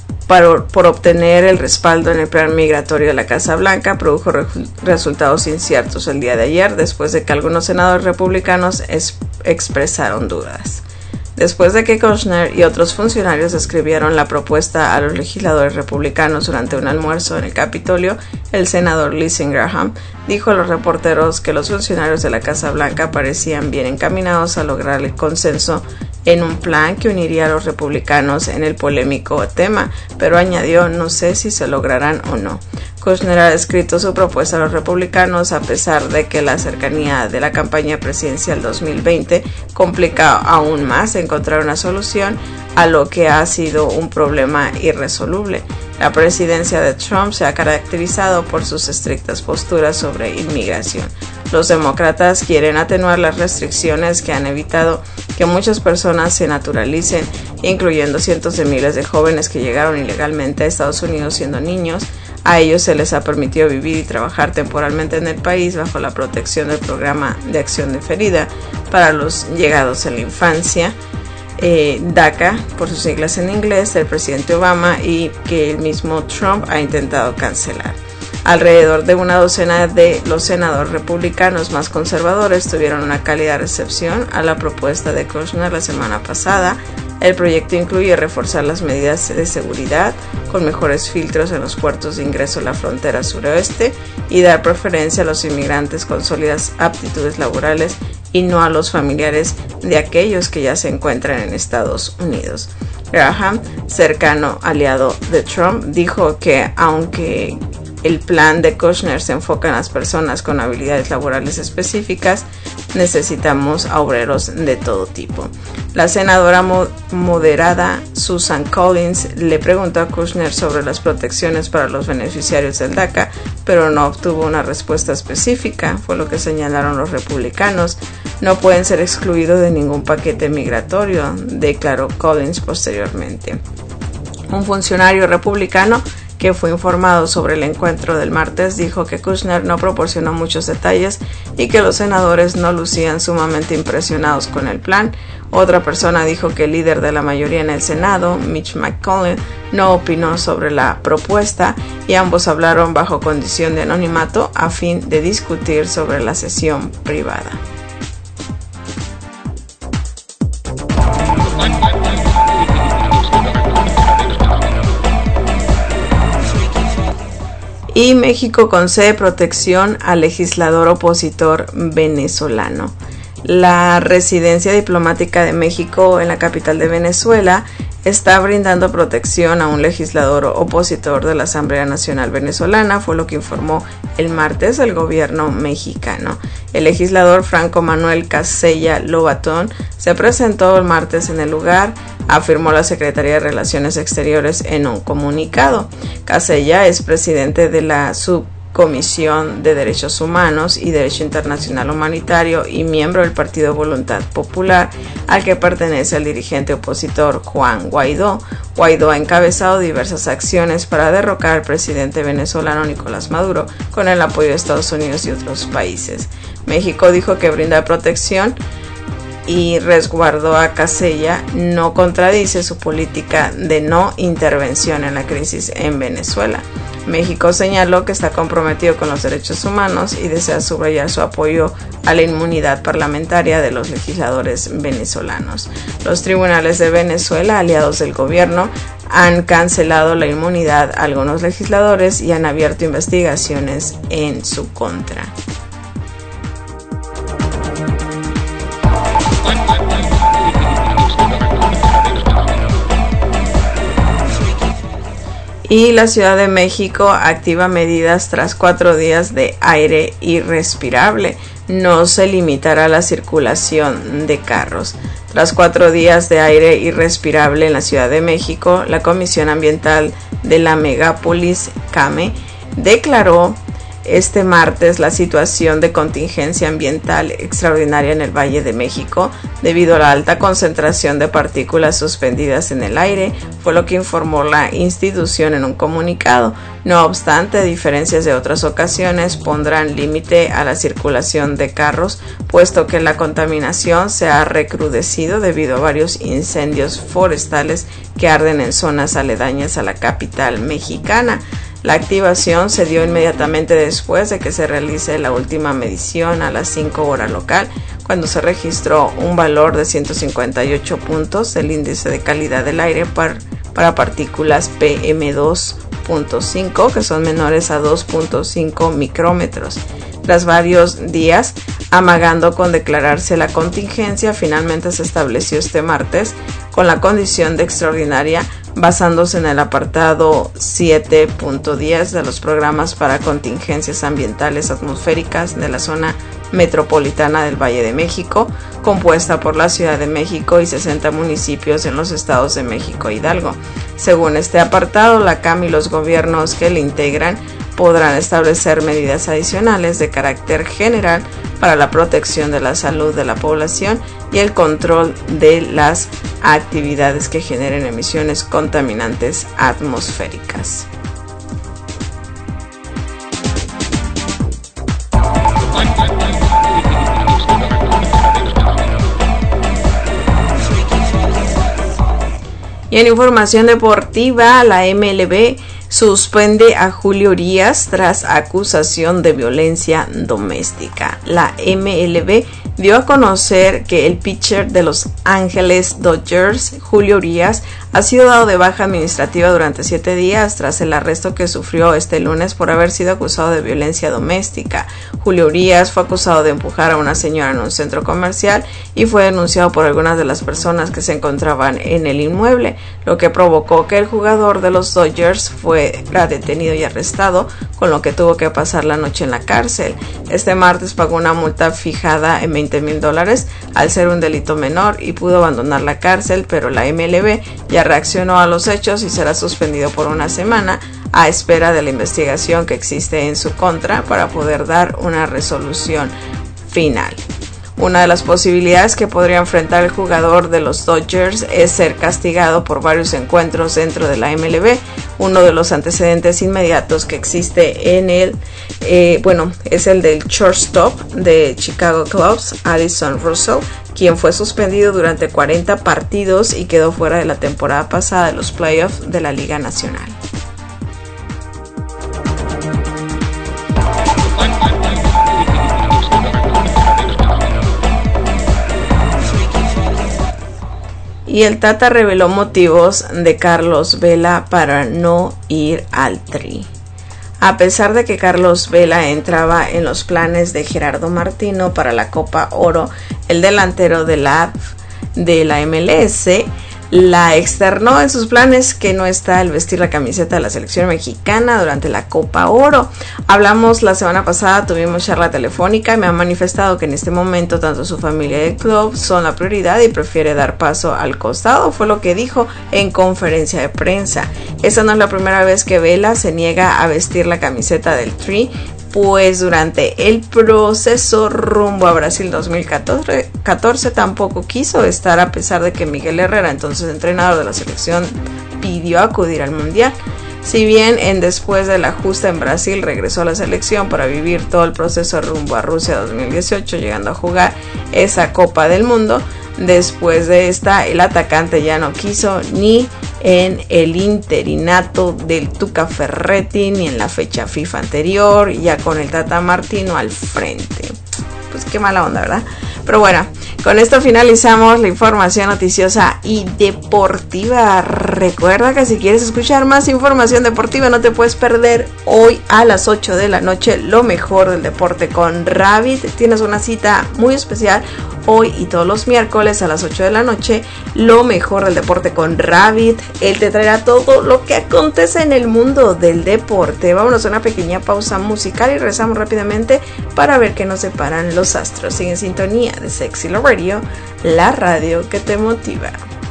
por obtener el respaldo en el plan migratorio de la Casa Blanca produjo resultados inciertos el día de ayer, después de que algunos senadores republicanos expresaron dudas. Después de que Kushner y otros funcionarios escribieron la propuesta a los legisladores republicanos durante un almuerzo en el Capitolio, el senador Lindsey Graham dijo a los reporteros que los funcionarios de la Casa Blanca parecían bien encaminados a lograr el consenso en un plan que uniría a los republicanos en el polémico tema, pero añadió: no sé si se lograrán o no. Kushner ha descrito su propuesta a los republicanos a pesar de que la cercanía de la campaña presidencial 2020 complica aún más encontrar una solución a lo que ha sido un problema irresoluble. La presidencia de Trump se ha caracterizado por sus estrictas posturas sobre inmigración. Los demócratas quieren atenuar las restricciones que han evitado que muchas personas se naturalicen, incluyendo cientos de miles de jóvenes que llegaron ilegalmente a Estados Unidos siendo niños. A ellos se les ha permitido vivir y trabajar temporalmente en el país bajo la protección del Programa de Acción Diferida para los Llegados en la Infancia, DACA, por sus siglas en inglés, del presidente Obama, y que el mismo Trump ha intentado cancelar. Alrededor de una docena de los senadores republicanos más conservadores tuvieron una cálida recepción a la propuesta de Kushner la semana pasada. El proyecto incluye reforzar las medidas de seguridad con mejores filtros en los puertos de ingreso a la frontera suroeste y dar preferencia a los inmigrantes con sólidas aptitudes laborales y no a los familiares de aquellos que ya se encuentran en Estados Unidos. Graham, cercano aliado de Trump, dijo que aunque el plan de Kushner se enfoca en las personas con habilidades laborales específicas, necesitamos a obreros de todo tipo. La senadora moderada Susan Collins le preguntó a Kushner sobre las protecciones para los beneficiarios del DACA, pero no obtuvo una respuesta específica, fue lo que señalaron los republicanos. No pueden ser excluidos de ningún paquete migratorio, declaró Collins posteriormente. Un funcionario republicano que fue informado sobre el encuentro del martes dijo que Kushner no proporcionó muchos detalles y que los senadores no lucían sumamente impresionados con el plan. Otra persona dijo que el líder de la mayoría en el Senado, Mitch McConnell, no opinó sobre la propuesta y ambos hablaron bajo condición de anonimato a fin de discutir sobre la sesión privada. Y México concede protección al legislador opositor venezolano. La residencia diplomática de México en la capital de Venezuela está brindando protección a un legislador opositor de la Asamblea Nacional Venezolana, fue lo que informó el martes el gobierno mexicano. El legislador Franco Manuel Casella Lobatón se presentó el martes en el lugar, afirmó la Secretaría de Relaciones Exteriores en un comunicado. Casella es presidente de la Subcomisión de Derechos Humanos y Derecho Internacional Humanitario y miembro del Partido Voluntad Popular, al que pertenece el dirigente opositor Juan Guaidó. Guaidó ha encabezado diversas acciones para derrocar al presidente venezolano Nicolás Maduro con el apoyo de Estados Unidos y otros países. México dijo que brinda protección y resguardo a Casella no contradice su política de no intervención en la crisis en Venezuela. México señaló que está comprometido con los derechos humanos y desea subrayar su apoyo a la inmunidad parlamentaria de los legisladores venezolanos. Los tribunales de Venezuela, aliados del gobierno, han cancelado la inmunidad a algunos legisladores y han abierto investigaciones en su contra. Y la Ciudad de México activa medidas tras 4 días de aire irrespirable. No se limitará la circulación de carros. Tras 4 días de aire irrespirable en la Ciudad de México, la Comisión Ambiental de la Megápolis, CAME, declaró este martes la situación de contingencia ambiental extraordinaria en el Valle de México debido a la alta concentración de partículas suspendidas en el aire, fue lo que informó la institución en un comunicado. No obstante, a diferencias de otras ocasiones, pondrán límite a la circulación de carros, puesto que la contaminación se ha recrudecido debido a varios incendios forestales que arden en zonas aledañas a la capital mexicana. La activación se dio inmediatamente después de que se realice la última medición a las 5 horas local, cuando se registró un valor de 158 puntos del índice de calidad del aire para partículas PM2.5, que son menores a 2.5 micrómetros. Tras varios días amagando con declararse la contingencia, finalmente se estableció este martes con la condición de extraordinaria, basándose en el apartado 7.10 de los programas para contingencias ambientales atmosféricas de la zona metropolitana del Valle de México, compuesta por la Ciudad de México y 60 municipios en los estados de México e Hidalgo. Según este apartado, la CAM y los gobiernos que le integran podrán establecer medidas adicionales de carácter general para la protección de la salud de la población y el control de las actividades que generen emisiones contaminantes atmosféricas. Y en información deportiva, la MLB suspende a Julio Urías tras acusación de violencia doméstica. La MLB dio a conocer que el pitcher de Los Ángeles Dodgers, Julio Urías, ha sido dado de baja administrativa durante 7 días tras el arresto que sufrió este lunes por haber sido acusado de violencia doméstica. Julio Urías fue acusado de empujar a una señora en un centro comercial y fue denunciado por algunas de las personas que se encontraban en el inmueble, lo que provocó que el jugador de los Dodgers fuera detenido y arrestado, con lo que tuvo que pasar la noche en la cárcel. Este martes pagó una multa fijada en $20,000 al ser un delito menor y pudo abandonar la cárcel, pero la MLB ya reaccionó a los hechos y será suspendido por una semana a espera de la investigación que existe en su contra para poder dar una resolución final. Una de las posibilidades que podría enfrentar el jugador de los Dodgers es ser castigado por varios encuentros dentro de la MLB. Uno de los antecedentes inmediatos que existe en él, es el del shortstop de Chicago Cubs, Addison Russell, quien fue suspendido durante 40 partidos y quedó fuera de la temporada pasada de los playoffs de la Liga Nacional. Y el Tata reveló motivos de Carlos Vela para no ir al Tri. A pesar de que Carlos Vela entraba en los planes de Gerardo Martino para la Copa Oro, el delantero de la MLS, la externó en sus planes que no está el vestir la camiseta de la selección mexicana durante la Copa Oro. Hablamos la semana pasada, tuvimos charla telefónica y me ha manifestado que en este momento tanto su familia y el club son la prioridad y prefiere dar paso al costado, fue lo que dijo en conferencia de prensa. Esta no es la primera vez que Vela se niega a vestir la camiseta del Tri, pues durante el proceso rumbo a Brasil 2014 tampoco quiso estar, a pesar de que Miguel Herrera, entonces entrenador de la selección, pidió acudir al Mundial. Si bien después del ajuste en Brasil regresó a la selección para vivir todo el proceso rumbo a Rusia 2018, llegando a jugar esa Copa del Mundo, después de esta el atacante ya no quiso ni en el interinato del Tuca Ferretti ni en la fecha FIFA anterior, ya con el Tata Martino al frente. Pues qué mala onda, ¿verdad? Pero bueno, con esto finalizamos la información noticiosa y deportiva. Recuerda que si quieres escuchar más información deportiva no te puedes perder hoy a las 8 de la noche lo mejor del deporte con Rabbit. Tienes una cita muy especial hoy y todos los miércoles a las 8 de la noche, lo mejor del deporte con Rabbit. Él te traerá todo lo que acontece en el mundo del deporte. Vámonos a una pequeña pausa musical y regresamos rápidamente para ver qué nos separan los astros. Sigue en sintonía de Sexy Love Radio, la radio que te motiva.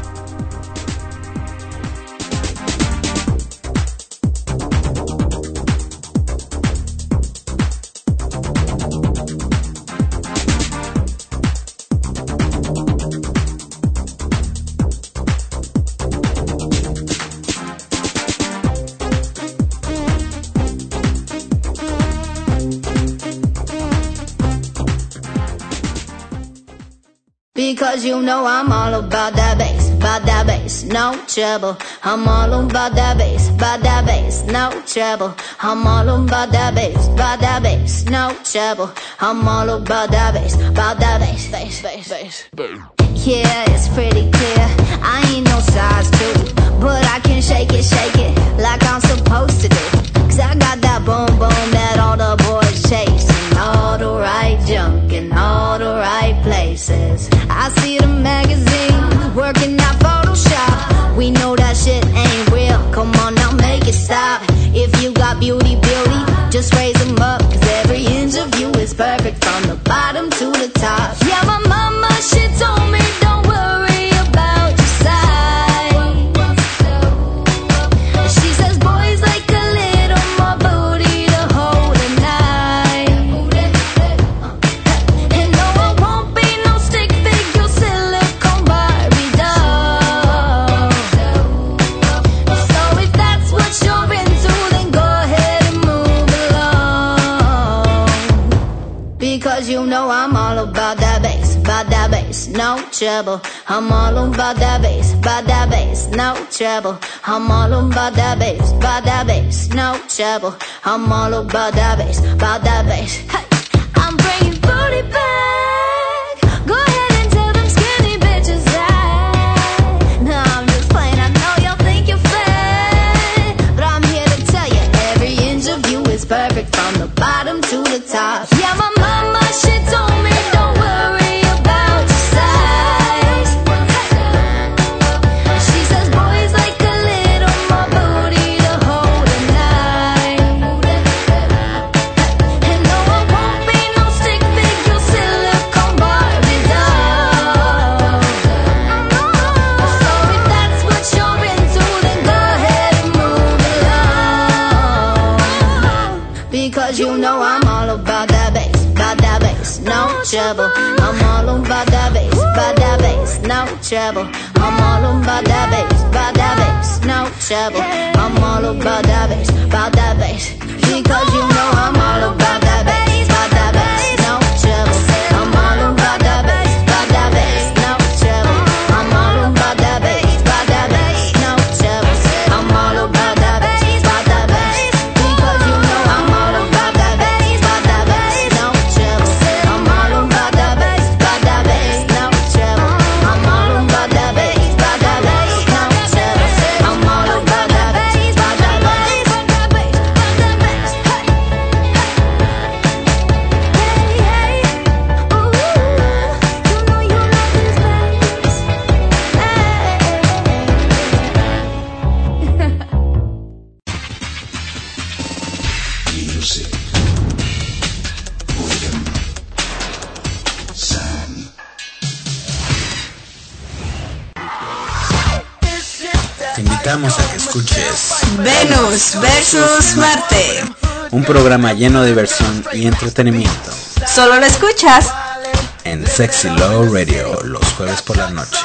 Because you know I'm all about that bass, no trouble. I'm all about that bass, no trouble. I'm all about that bass, no trouble. I'm all about that bass, bass. Yeah, it's pretty clear, I ain't no size 2, but I can shake it like I'm supposed to do. Cause I got that boom boom that all the boys chase, and all the right junk in all the right places. I see the magazines working out Photoshop. We know that shit ain't real, come on now make it stop. If you got beauty, just raise them up. Cause every inch of you is perfect from the bottom to the top. Yeah, my mama, she told me don't worry about your size. She says boys like a little more booty to hold at night. And no, I won't be no stick figure silicone Barbie doll. So if that's what you're into, then go ahead and move along. Because you know I'm all about that bass, no trouble. I'm all about that bass, no trouble. I'm all about that bass, no trouble. I'm all about that bass. Hey, I'm bringing booty back. Go ahead and tell them skinny bitches that. No, I'm just playing, I know y'all think you're fat, but I'm here to tell you every inch of you is perfect from the bottom to the top. Yeah, my mama, she told me don't worry about your size. She says boys like a little more booty to hold at night. And no, I won't be no stick figure silicone Barbie doll. So if that's what you're into, then go ahead and move along. Because you know I'm all about that bass, no trouble. I'm all about that bass, no trouble. I'm all about that bass, no trouble. I'm all about that bass, because you know I'm all about that bass, no trouble. I'm all about that bass, no trouble. I'm all about that bass, no trouble. I'm all about that bass, because you know I'm all about that bass, no trouble. I'm all about that bass, no trouble. I'm all about that bass, no trouble. I'm all about that bass, no trouble.
music. William Sam.
Te invitamos a que escuches
Venus versus Marte.
un programa lleno de diversión y entretenimiento
Solo lo escuchas
en Sexy Love Radio los jueves por la noche.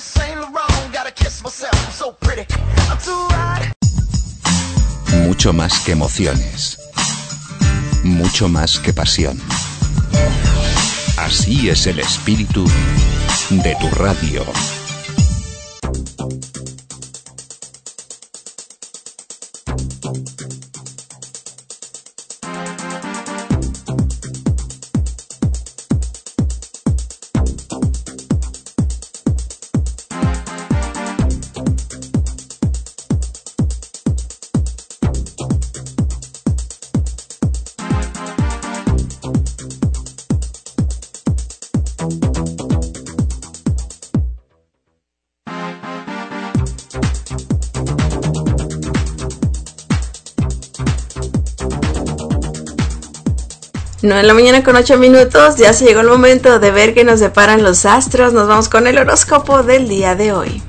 Mucho más que emociones. Mucho más que pasión. Así es el espíritu de tu radio.
No en la mañana con 8 minutos, ya se llegó el momento de ver qué nos deparan los astros. Nos vamos con el horóscopo del día de hoy.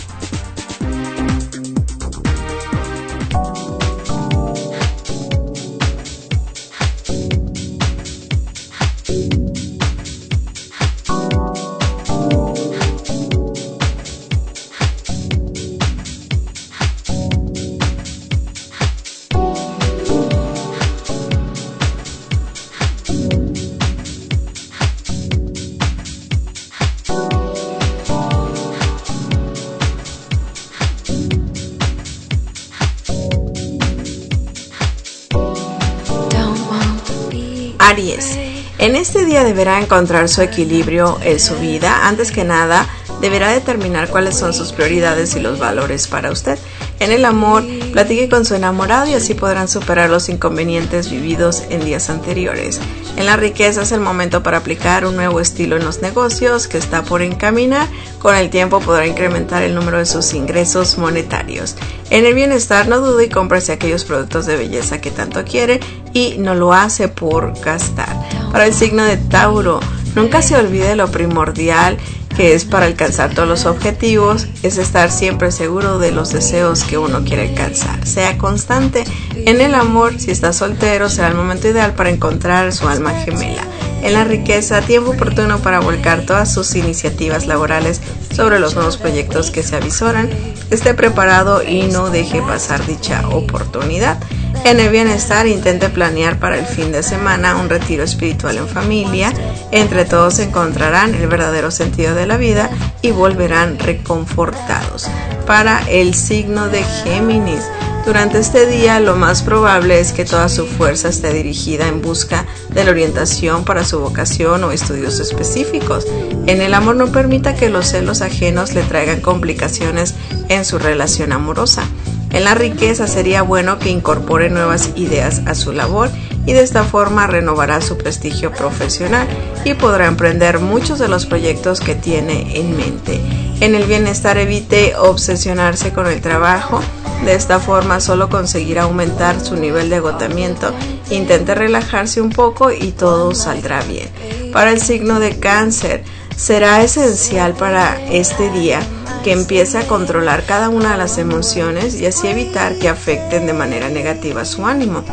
Aries, en este día deberá encontrar su equilibrio en su vida. Antes que nada, deberá determinar cuáles son sus prioridades y los valores para usted. En el amor, platique con su enamorado y así podrán superar los inconvenientes vividos en días anteriores. En la riqueza es el momento para aplicar un nuevo estilo en los negocios que está por encaminar. Con el tiempo podrá incrementar el número de sus ingresos monetarios. En el bienestar, no dude y cómprese aquellos productos de belleza que tanto quiere y no lo hace por gastar. Para el signo de Tauro, nunca se olvide lo primordial que es para alcanzar todos los objetivos, es estar siempre seguro de los deseos que uno quiere alcanzar. Sea constante. En el amor, si está soltero, será el momento ideal para encontrar su alma gemela. En la riqueza, tiempo oportuno para volcar todas sus iniciativas laborales sobre los nuevos proyectos que se avisoran. Esté preparado y no deje pasar dicha oportunidad. En el bienestar, intente planear para el fin de semana un retiro espiritual en familia. Entre todos encontrarán el verdadero sentido de la vida y volverán reconfortados. Para el signo de Géminis, durante este día lo más probable es que toda su fuerza esté dirigida en busca de la orientación para su vocación o estudios específicos. En el amor, no permita que los celos ajenos le traigan complicaciones en su relación amorosa. En la riqueza, sería bueno que incorpore nuevas ideas a su labor y de esta forma renovará su prestigio profesional y podrá emprender muchos de los proyectos que tiene en mente. En el bienestar, evite obsesionarse con el trabajo. De esta forma solo conseguirá aumentar su nivel de agotamiento. Intente relajarse un poco y todo saldrá bien. Para el signo de Cáncer, será esencial para este día que empiece a controlar cada una de las emociones y así evitar que afecten de manera negativa su ánimo.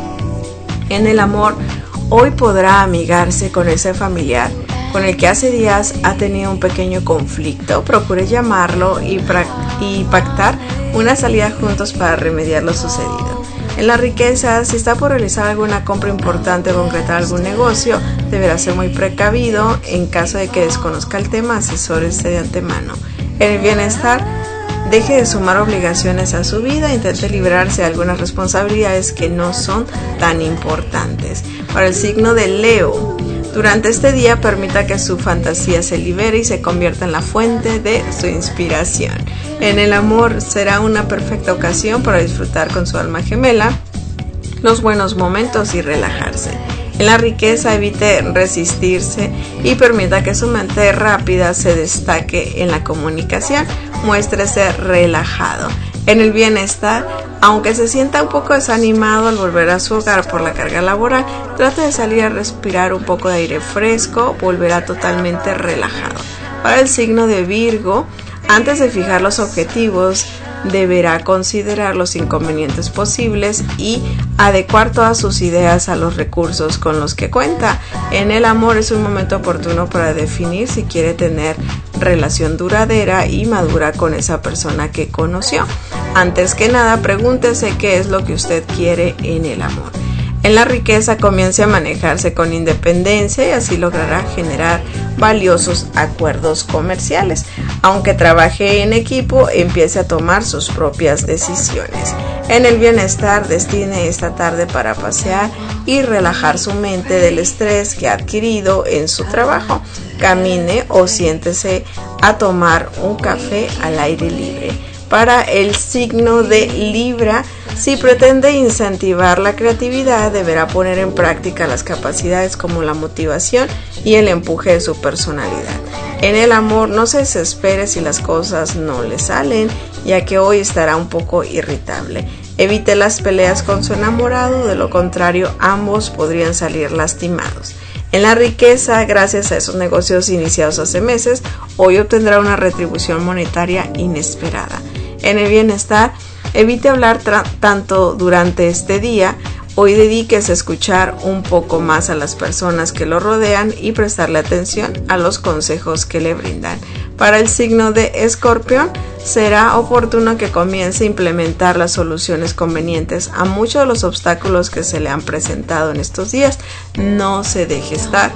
En el amor, hoy podrá amigarse con ese familiar con el que hace días ha tenido un pequeño conflicto. Procure llamarlo y pactar una salida juntos para remediar lo sucedido. En la riqueza, si está por realizar alguna compra importante o concretar algún negocio, deberá ser muy precavido. En caso de que desconozca el tema, asesórese de antemano. En el bienestar, deje de sumar obligaciones a su vida, intente librarse de algunas responsabilidades que no son tan importantes. Para el signo de Leo, durante este día permita que su fantasía se libere y se convierta en la fuente de su inspiración. En el amor, será una perfecta ocasión para disfrutar con su alma gemela los buenos momentos y relajarse. En la riqueza, evite resistirse y permita que su mente rápida se destaque en la comunicación. Muéstrese relajado. En el bienestar, aunque se sienta un poco desanimado al volver a su hogar por la carga laboral, trate de salir a respirar un poco de aire fresco, volverá totalmente relajado. Para el signo de Virgo, antes de fijar los objetivos, deberá considerar los inconvenientes posibles y adecuar todas sus ideas a los recursos con los que cuenta. En el amor es un momento oportuno para definir si quiere tener relación duradera y madura con esa persona que conoció. Antes que nada, pregúntese qué es lo que usted quiere en el amor. En la riqueza, comience a manejarse con independencia y así logrará generar valiosos acuerdos comerciales. Aunque trabaje en equipo, empiece a tomar sus propias decisiones. En el bienestar, destine esta tarde para pasear y relajar su mente del estrés que ha adquirido en su trabajo. Camine o siéntese a tomar un café al aire libre. Para el signo de Libra, si pretende incentivar la creatividad, deberá poner en práctica las capacidades como la motivación y el empuje de su personalidad. En el amor, no se desespere si las cosas no le salen, ya que hoy estará un poco irritable. Evite las peleas con su enamorado, de lo contrario ambos podrían salir lastimados. En la riqueza, gracias a esos negocios iniciados hace meses, hoy obtendrá una retribución monetaria inesperada. En el bienestar, evite hablar tanto durante este día. Hoy dedíquese a escuchar un poco más a las personas que lo rodean y prestarle atención a los consejos que le brindan. Para el signo de Escorpión, será oportuno que comience a implementar las soluciones convenientes a muchos de los obstáculos que se le han presentado en estos días. No se deje estar.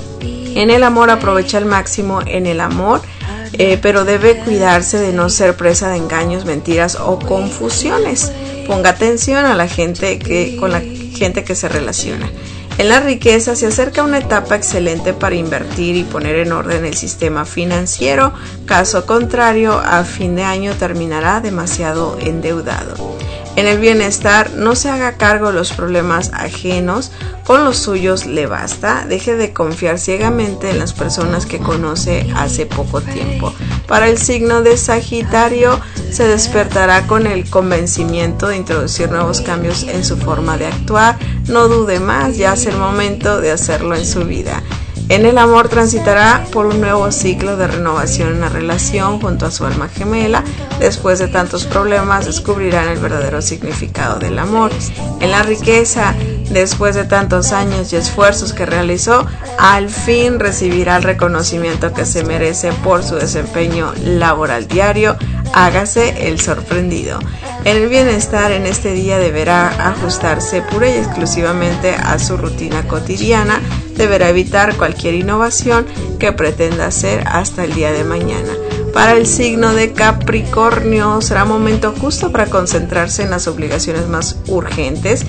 En el amor, aprovecha al máximo en el amor, pero debe cuidarse de no ser presa de engaños, mentiras o confusiones. Ponga atención a la gente con la gente que se relaciona. En la riqueza, se acerca una etapa excelente para invertir y poner en orden el sistema financiero. Caso contrario, a fin de año terminará demasiado endeudado. En el bienestar, no se haga cargo de los problemas ajenos, con los suyos le basta. Deje de confiar ciegamente en las personas que conoce hace poco tiempo. Para el signo de Sagitario, se despertará con el convencimiento de introducir nuevos cambios en su forma de actuar. No dude más, ya es el momento de hacerlo en su vida. En el amor, transitará por un nuevo ciclo de renovación en la relación junto a su alma gemela. Después de tantos problemas, descubrirán el verdadero significado del amor. En la riqueza, después de tantos años y esfuerzos que realizó, al fin recibirá el reconocimiento que se merece por su desempeño laboral diario. Hágase el sorprendido. En el bienestar, en este día deberá ajustarse pura y exclusivamente a su rutina cotidiana. Deberá evitar cualquier innovación que pretenda hacer hasta el día de mañana. Para el signo de Capricornio, será momento justo para concentrarse en las obligaciones más urgentes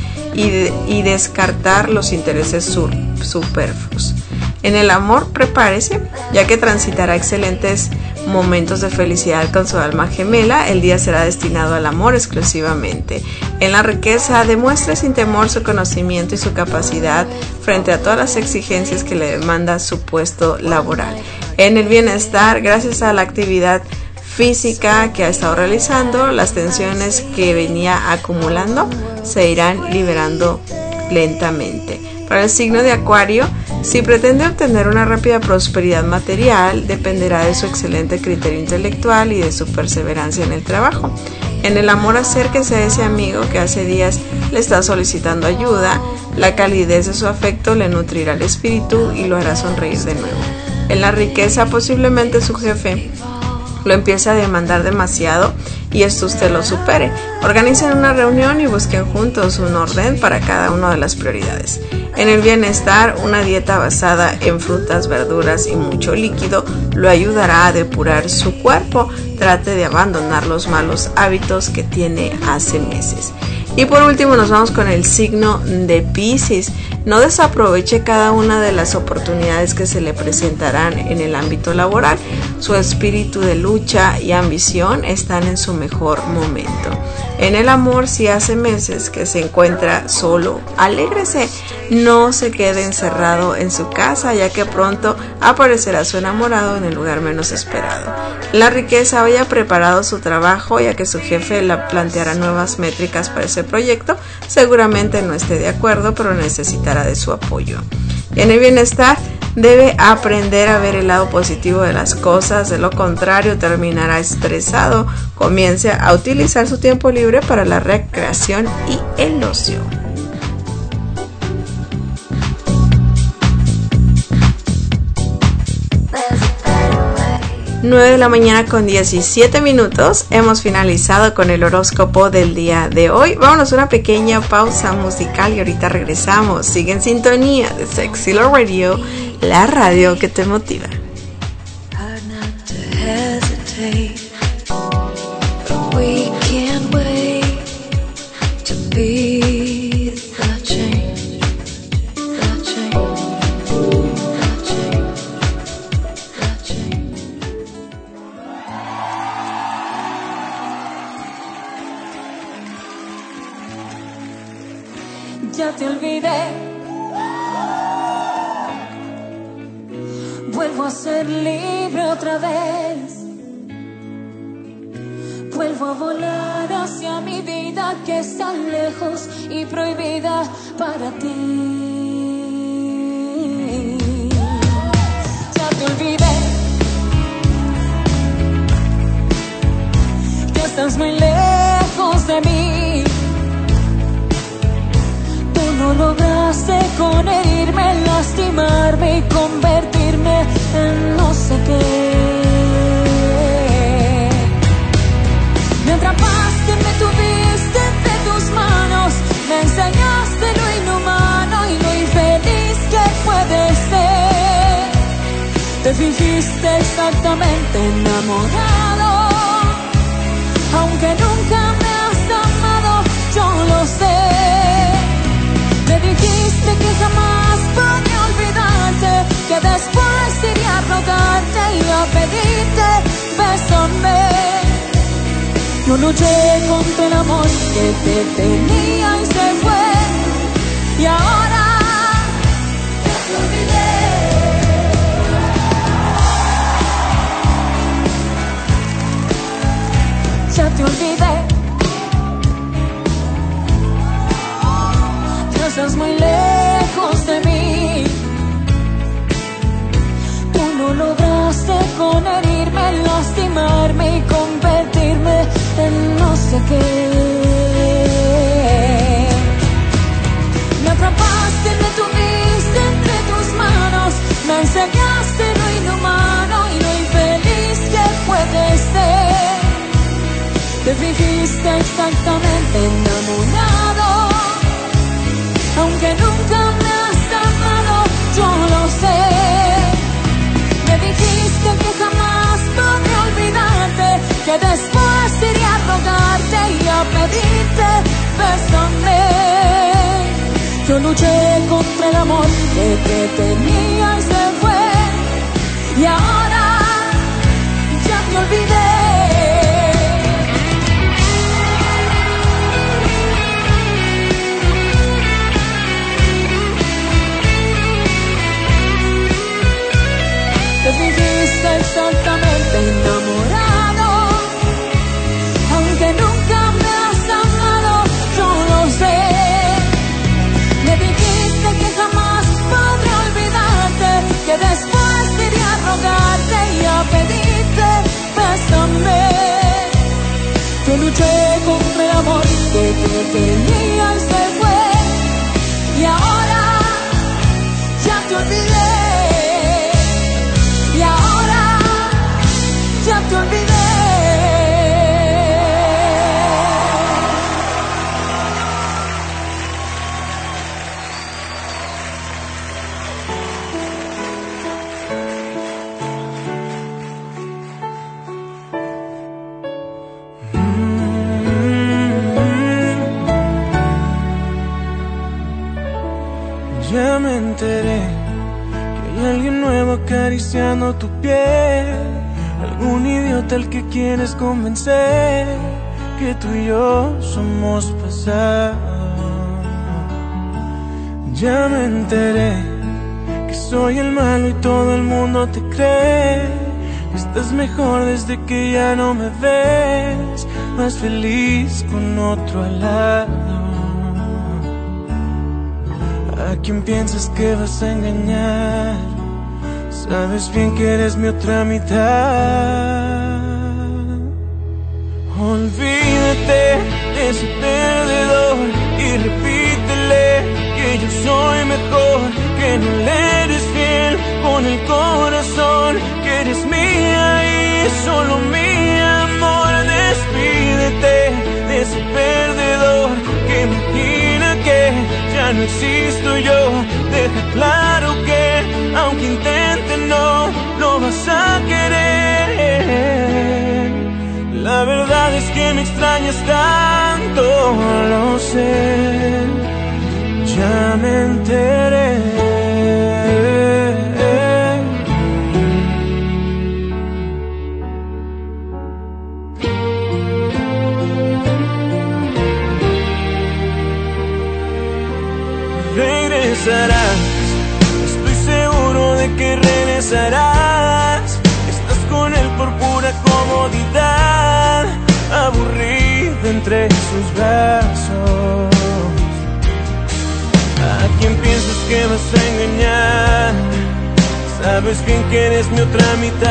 y descartar los intereses superfluos. En el amor, prepárese, ya que transitará excelentes momentos de felicidad con su alma gemela. El día será destinado al amor exclusivamente. En la riqueza, demuestre sin temor su conocimiento y su capacidad frente a todas las exigencias que le demanda su puesto laboral. En el bienestar, gracias a la actividad física que ha estado realizando, las tensiones que venía acumulando se irán liberando lentamente. Para el signo de Acuario, si pretende obtener una rápida prosperidad material, dependerá de su excelente criterio intelectual y de su perseverancia en el trabajo. En el amor, acérquese a ese amigo que hace días le está solicitando ayuda. La calidez de su afecto le nutrirá el espíritu y lo hará sonreír de nuevo. En la riqueza, posiblemente su jefe lo empiece a demandar demasiado y esto usted lo supere. Organicen una reunión y busquen juntos un orden para cada una de las prioridades. En el bienestar, una dieta basada en frutas, verduras y mucho líquido lo ayudará a depurar su cuerpo. Trate de abandonar los malos hábitos que tiene hace meses. Y por último nos vamos con el signo de Piscis. no desaproveche cada una de las oportunidades que se le presentarán en el ámbito laboral. Su espíritu de lucha y ambición están en su mejor momento. En el amor, si hace meses que se encuentra solo, alégrese, no se quede encerrado en su casa, ya que pronto aparecerá su enamorado en el lugar menos esperado. La riqueza, vaya preparado su trabajo, ya que su jefe le planteará nuevas métricas para ese proyecto. Seguramente no esté de acuerdo, pero necesitará de su apoyo. En el bienestar, debe aprender a ver el lado positivo de las cosas, de lo contrario terminará estresado. Comience a utilizar su tiempo libre para la recreación y el ocio. 9 de la mañana con 17 minutos. Hemos finalizado con el horóscopo del día de hoy. Vámonos a una pequeña pausa musical y ahorita regresamos. Sigue en sintonía de Sexy Love Radio, la radio que te motiva.
Ya te olvidé, vuelvo a ser libre otra vez, vuelvo a volar hacia mi vida que está lejos y prohibida para ti. Ya te olvidé, que estás muy lejos de mí. No lograste con herirme, lastimarme y convertirme en no sé qué. Me atrapaste, me tuviste entre tus manos, me enseñaste lo inhumano y lo infeliz que puede ser. Te fingiste exactamente enamorado, aunque nunca me has amado, yo lo sé. Me dijiste que jamás podría olvidarte, que después iría a rogarte y a pedirte, bésame. Yo luché contra el amor que te tenía y se fue, y ahora ya te olvidé. Ya te olvidé. Estás muy lejos de mí. Tú no lograste con herirme, lastimarme y convertirme en no sé qué. Me atrapaste, me tuviste entre tus manos, me enseñaste lo inhumano y lo infeliz que puede ser. Te fingiste exactamente enamorado, aunque nunca me has amado, yo lo sé. Me dijiste que jamás podría olvidarte, que después iría a rogarte y a pedirte, bésame. Yo luché contra el amor que te tenía y se fue, y ahora ya te olvidé. Te fingiste exactamente enamorado, aunque nunca me has amado, yo lo sé. Me dijiste que jamás podré olvidarte, que después iría a rogarte
Ya me enteré que hay alguien nuevo acariciando tu piel, algún idiota al que quieres convencer que tú y yo somos pasado. Ya me enteré que soy el malo y todo el mundo te cree, que estás mejor desde que ya no me ves, más feliz con otro al lado. ¿A quién piensas que vas a engañar? Sabes bien que eres mi otra mitad. Olvídate de ese perdedor y repítele que yo soy mejor, que no le eres fiel con el corazón, que eres mía y solo mi amor. Despídete de ese perdedor que imagina que ya no existo yo. Deja claro que aunque intente no lo vas a querer. La verdad es que me extrañas tanto, lo sé, ya me enteré. Regresarás, estoy seguro de que regresarás. Estás con él por pura comodidad, aburrido entre sus brazos. ¿A quién piensas que vas a engañar? Sabes bien que eres mi otra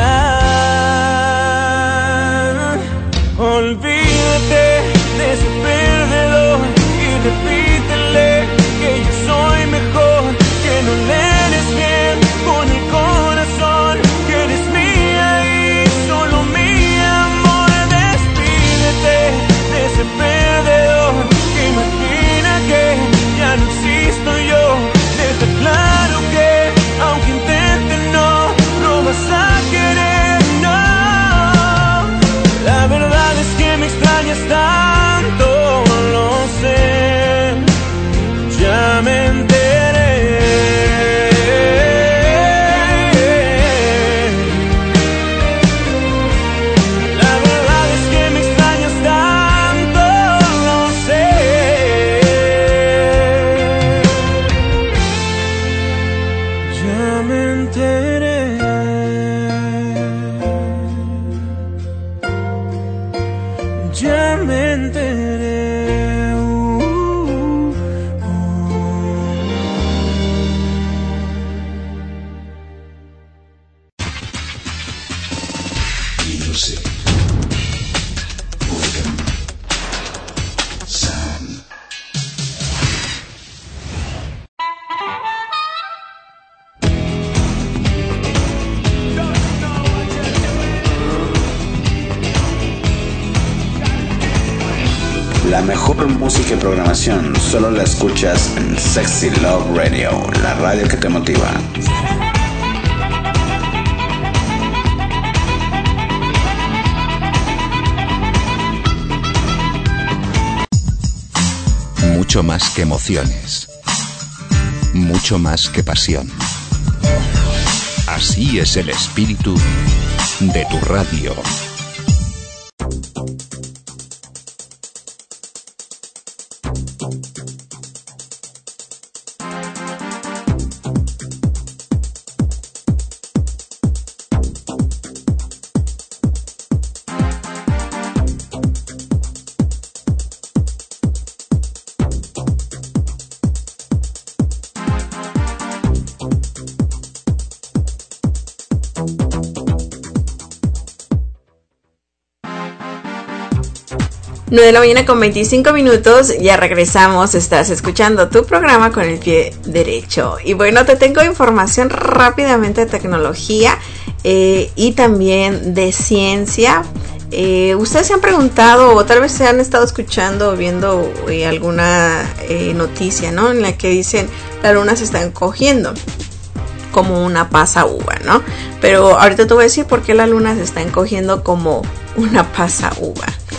mitad. Olvídate de ese perdedor y repítele que yo soy mejor, que no le eres bien con el corazón, que eres mía y solo mi amor. Despídete de ese perdedor que imagina que ya no existo yo. Deja claro que aunque intente no lo vas a querer, no. La verdad es que me extrañas tanto, lo sé, ya me enteré. La verdad es que me extrañas tanto, lo sé, ya me enteré. Ya me enteré.
La mejor música y programación solo la escuchas en Sexy Love Radio, la radio que te motiva.
Mucho más que emociones, mucho más que pasión. Así es el espíritu de tu radio.
Nueve de la mañana con 25 minutos, ya regresamos, estás escuchando tu programa con el pie derecho. Y bueno, te tengo información rápidamente de tecnología y también de ciencia. Ustedes se han preguntado o tal vez se han estado escuchando o viendo alguna noticia, ¿no? En la que dicen la luna se está encogiendo como una pasa uva, ¿no? Pero ahorita te voy a decir por qué la luna se está encogiendo como una pasa uva.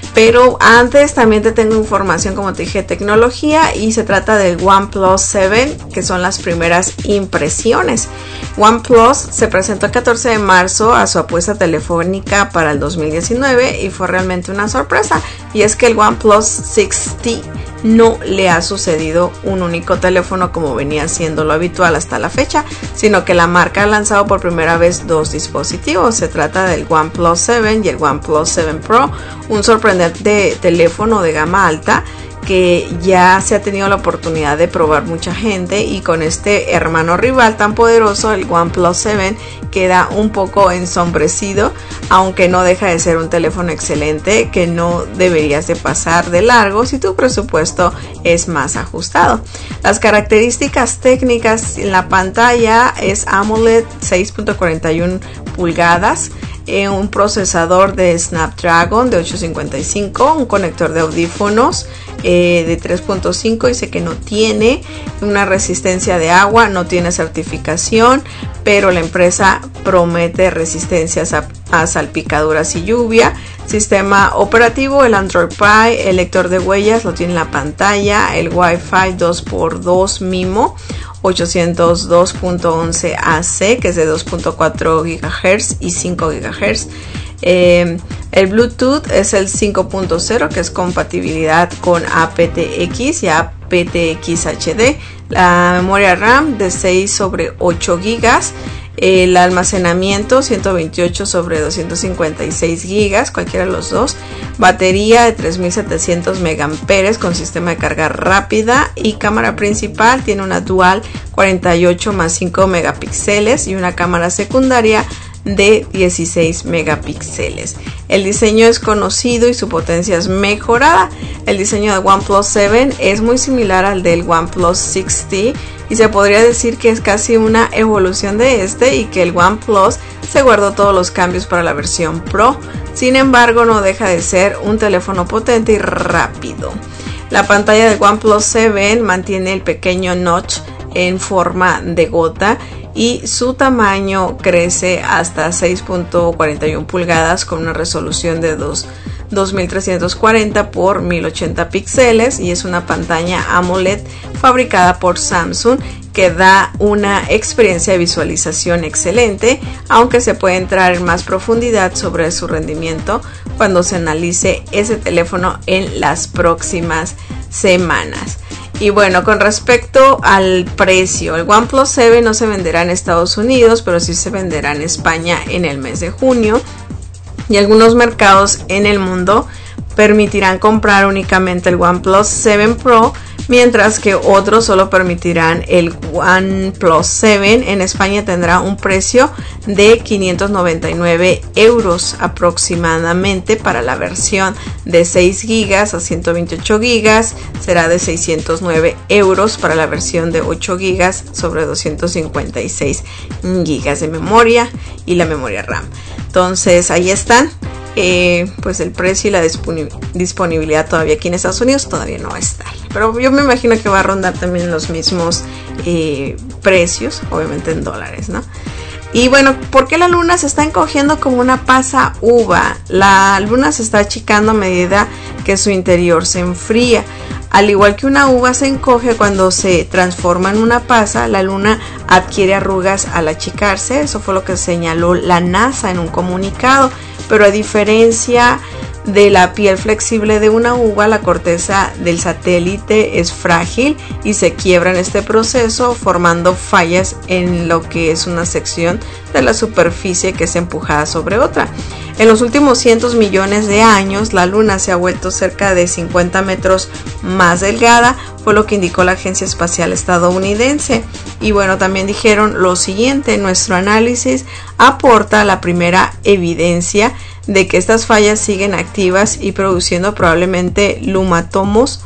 Pero antes también te tengo información, como te dije, tecnología, y se trata del OnePlus 7, que son las primeras impresiones. OnePlus se presentó el 14 de marzo a su apuesta telefónica para el 2019 y fue realmente una sorpresa, y es que el OnePlus 6T no le ha sucedido un único teléfono como venía siendo lo habitual hasta la fecha, sino que la marca ha lanzado por primera vez dos dispositivos. Se trata del OnePlus 7 y el OnePlus 7 Pro, un sorprendente teléfono de gama alta que ya se ha tenido la oportunidad de probar mucha gente, y con este hermano rival tan poderoso, el OnePlus 7 queda un poco ensombrecido, aunque no deja de ser un teléfono excelente que no deberías de pasar de largo si tu presupuesto es más ajustado. Las características técnicas en la pantalla es AMOLED 6.41 pulgadas, un procesador de Snapdragon de 855, un conector de audífonos de 3.5, dice que no tiene una resistencia de agua, no tiene certificación, pero la empresa promete resistencias a salpicaduras y lluvia. Sistema operativo, el Android Pie, el lector de huellas lo tiene en la pantalla, el Wi-Fi 2x2 MIMO 802.11 AC, que es de 2.4 GHz y 5 GHz. El Bluetooth es el 5.0, que es compatibilidad con aptX y aptX HD. La memoria RAM de 6/8 GB. El almacenamiento 128/256 GB, cualquiera de los dos. Batería de 3700 mAh con sistema de carga rápida, y cámara principal tiene una dual 48+5 megapíxeles y una cámara secundaria de 16 megapíxeles. El diseño es conocido y su potencia es mejorada. El diseño de OnePlus 7 es muy similar al del OnePlus 6T, y se podría decir que es casi una evolución de este, y que el OnePlus se guardó todos los cambios para la versión Pro. Sin embargo, no deja de ser un teléfono potente y rápido. La pantalla del OnePlus 7 mantiene el pequeño notch en forma de gota, y su tamaño crece hasta 6.41 pulgadas con una resolución de 2340 por 1080 píxeles, y es una pantalla AMOLED fabricada por Samsung que da una experiencia de visualización excelente, aunque se puede entrar en más profundidad sobre su rendimiento cuando se analice ese teléfono en las próximas semanas. Y bueno, con respecto al precio, el OnePlus 7 no se venderá en Estados Unidos, pero sí se venderá en España en el mes de junio, y algunos mercados en el mundo permitirán comprar únicamente el OnePlus 7 Pro, mientras que otros solo permitirán el OnePlus 7. En España tendrá un precio de 599 euros aproximadamente para la versión de 6 GB a 128 GB, será de 609 euros para la versión de 8 GB sobre 256 GB de memoria y la memoria RAM. Entonces ahí están. Pues el precio y la disponibilidad todavía aquí en Estados Unidos todavía no está, pero yo me imagino que va a rondar también los mismos precios, obviamente en dólares, ¿no? Y bueno, ¿por qué la luna se está encogiendo como una pasa uva? La luna se está achicando a medida que su interior se enfría. Al igual que una uva se encoge cuando se transforma en una pasa, la luna adquiere arrugas al achicarse. Eso fue lo que señaló la NASA en un comunicado. Pero a diferencia de la piel flexible de una uva, la corteza del satélite es frágil y se quiebra en este proceso, formando fallas en lo que es una sección de la superficie que es empujada sobre otra. En los últimos cientos millones de años, la luna se ha vuelto cerca de 50 metros más delgada, fue lo que indicó la Agencia Espacial Estadounidense. Y bueno, también dijeron lo siguiente: nuestro análisis aporta la primera evidencia de que estas fallas siguen activas y produciendo probablemente lunámotos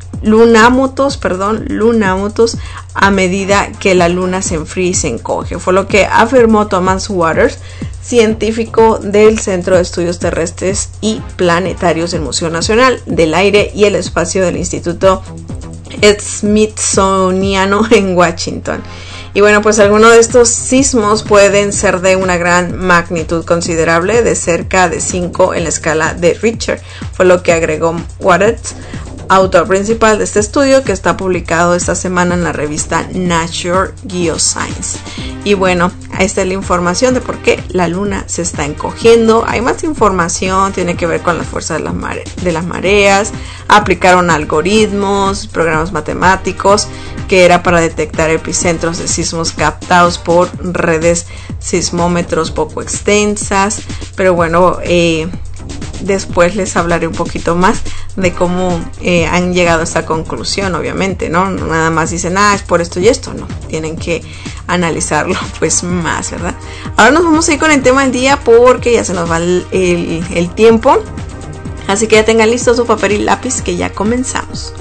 a medida que la luna se enfría y se encoge. Fue lo que afirmó Thomas Waters, científico del Centro de Estudios Terrestres y Planetarios del Museo Nacional del Aire y el Espacio del Instituto Smithsoniano en Washington. Y bueno, pues algunos de estos sismos pueden ser de una gran magnitud considerable, de cerca de 5 en la escala de Richter, fue lo que agregó Waters, autor principal de este estudio, que está publicado esta semana en la revista Nature Geoscience. Y bueno, ahí está la información de por qué la luna se está encogiendo. Hay más información, tiene que ver con las fuerzas de las mareas. Aplicaron algoritmos, programas matemáticos, que era para detectar epicentros de sismos captados por redes sismómetros poco extensas. Pero bueno, después les hablaré un poquito más de cómo han llegado a esta conclusión, obviamente, ¿no? No nada más dicen, es por esto y esto, no. Tienen que analizarlo pues más, ¿verdad? Ahora nos vamos a ir con el tema del día porque ya se nos va el tiempo. Así que ya tengan listo su papel y lápiz, que ya comenzamos.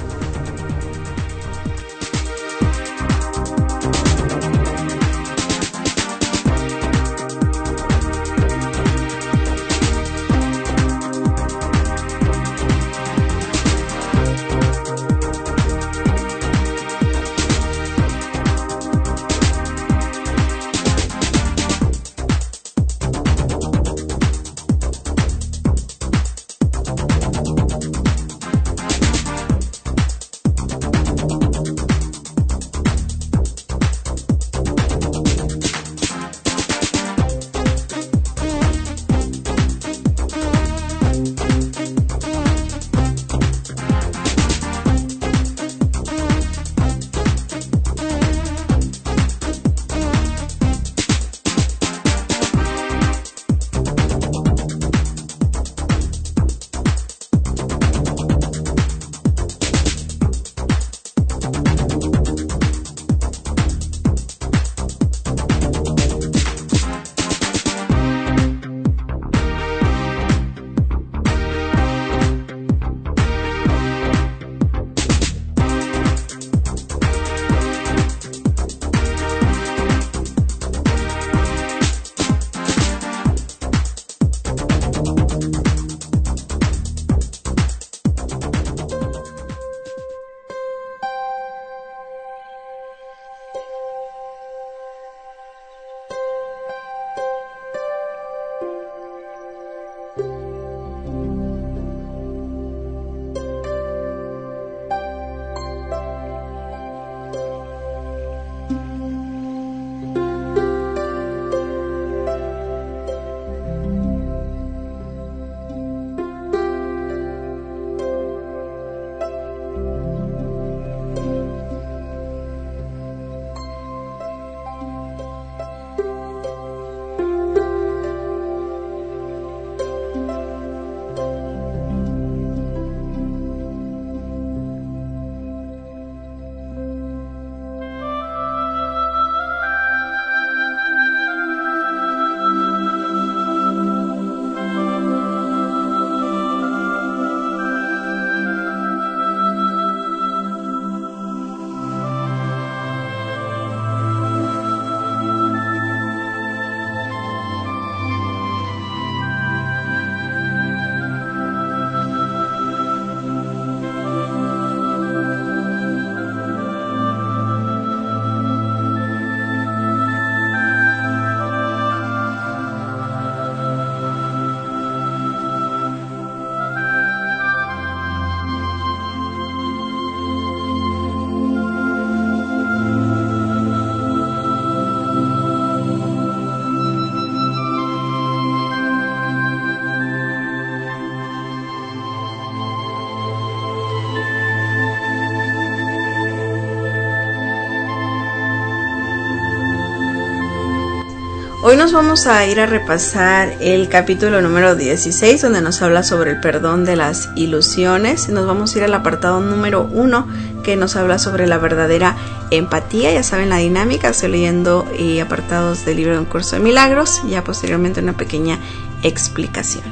Hoy nos vamos a ir a repasar el capítulo número 16, donde nos habla sobre el perdón de las ilusiones. Nos vamos a ir al apartado número 1, que nos habla sobre la verdadera empatía. Ya saben la dinámica, estoy leyendo apartados del libro de Un Curso de Milagros, ya posteriormente una pequeña explicación.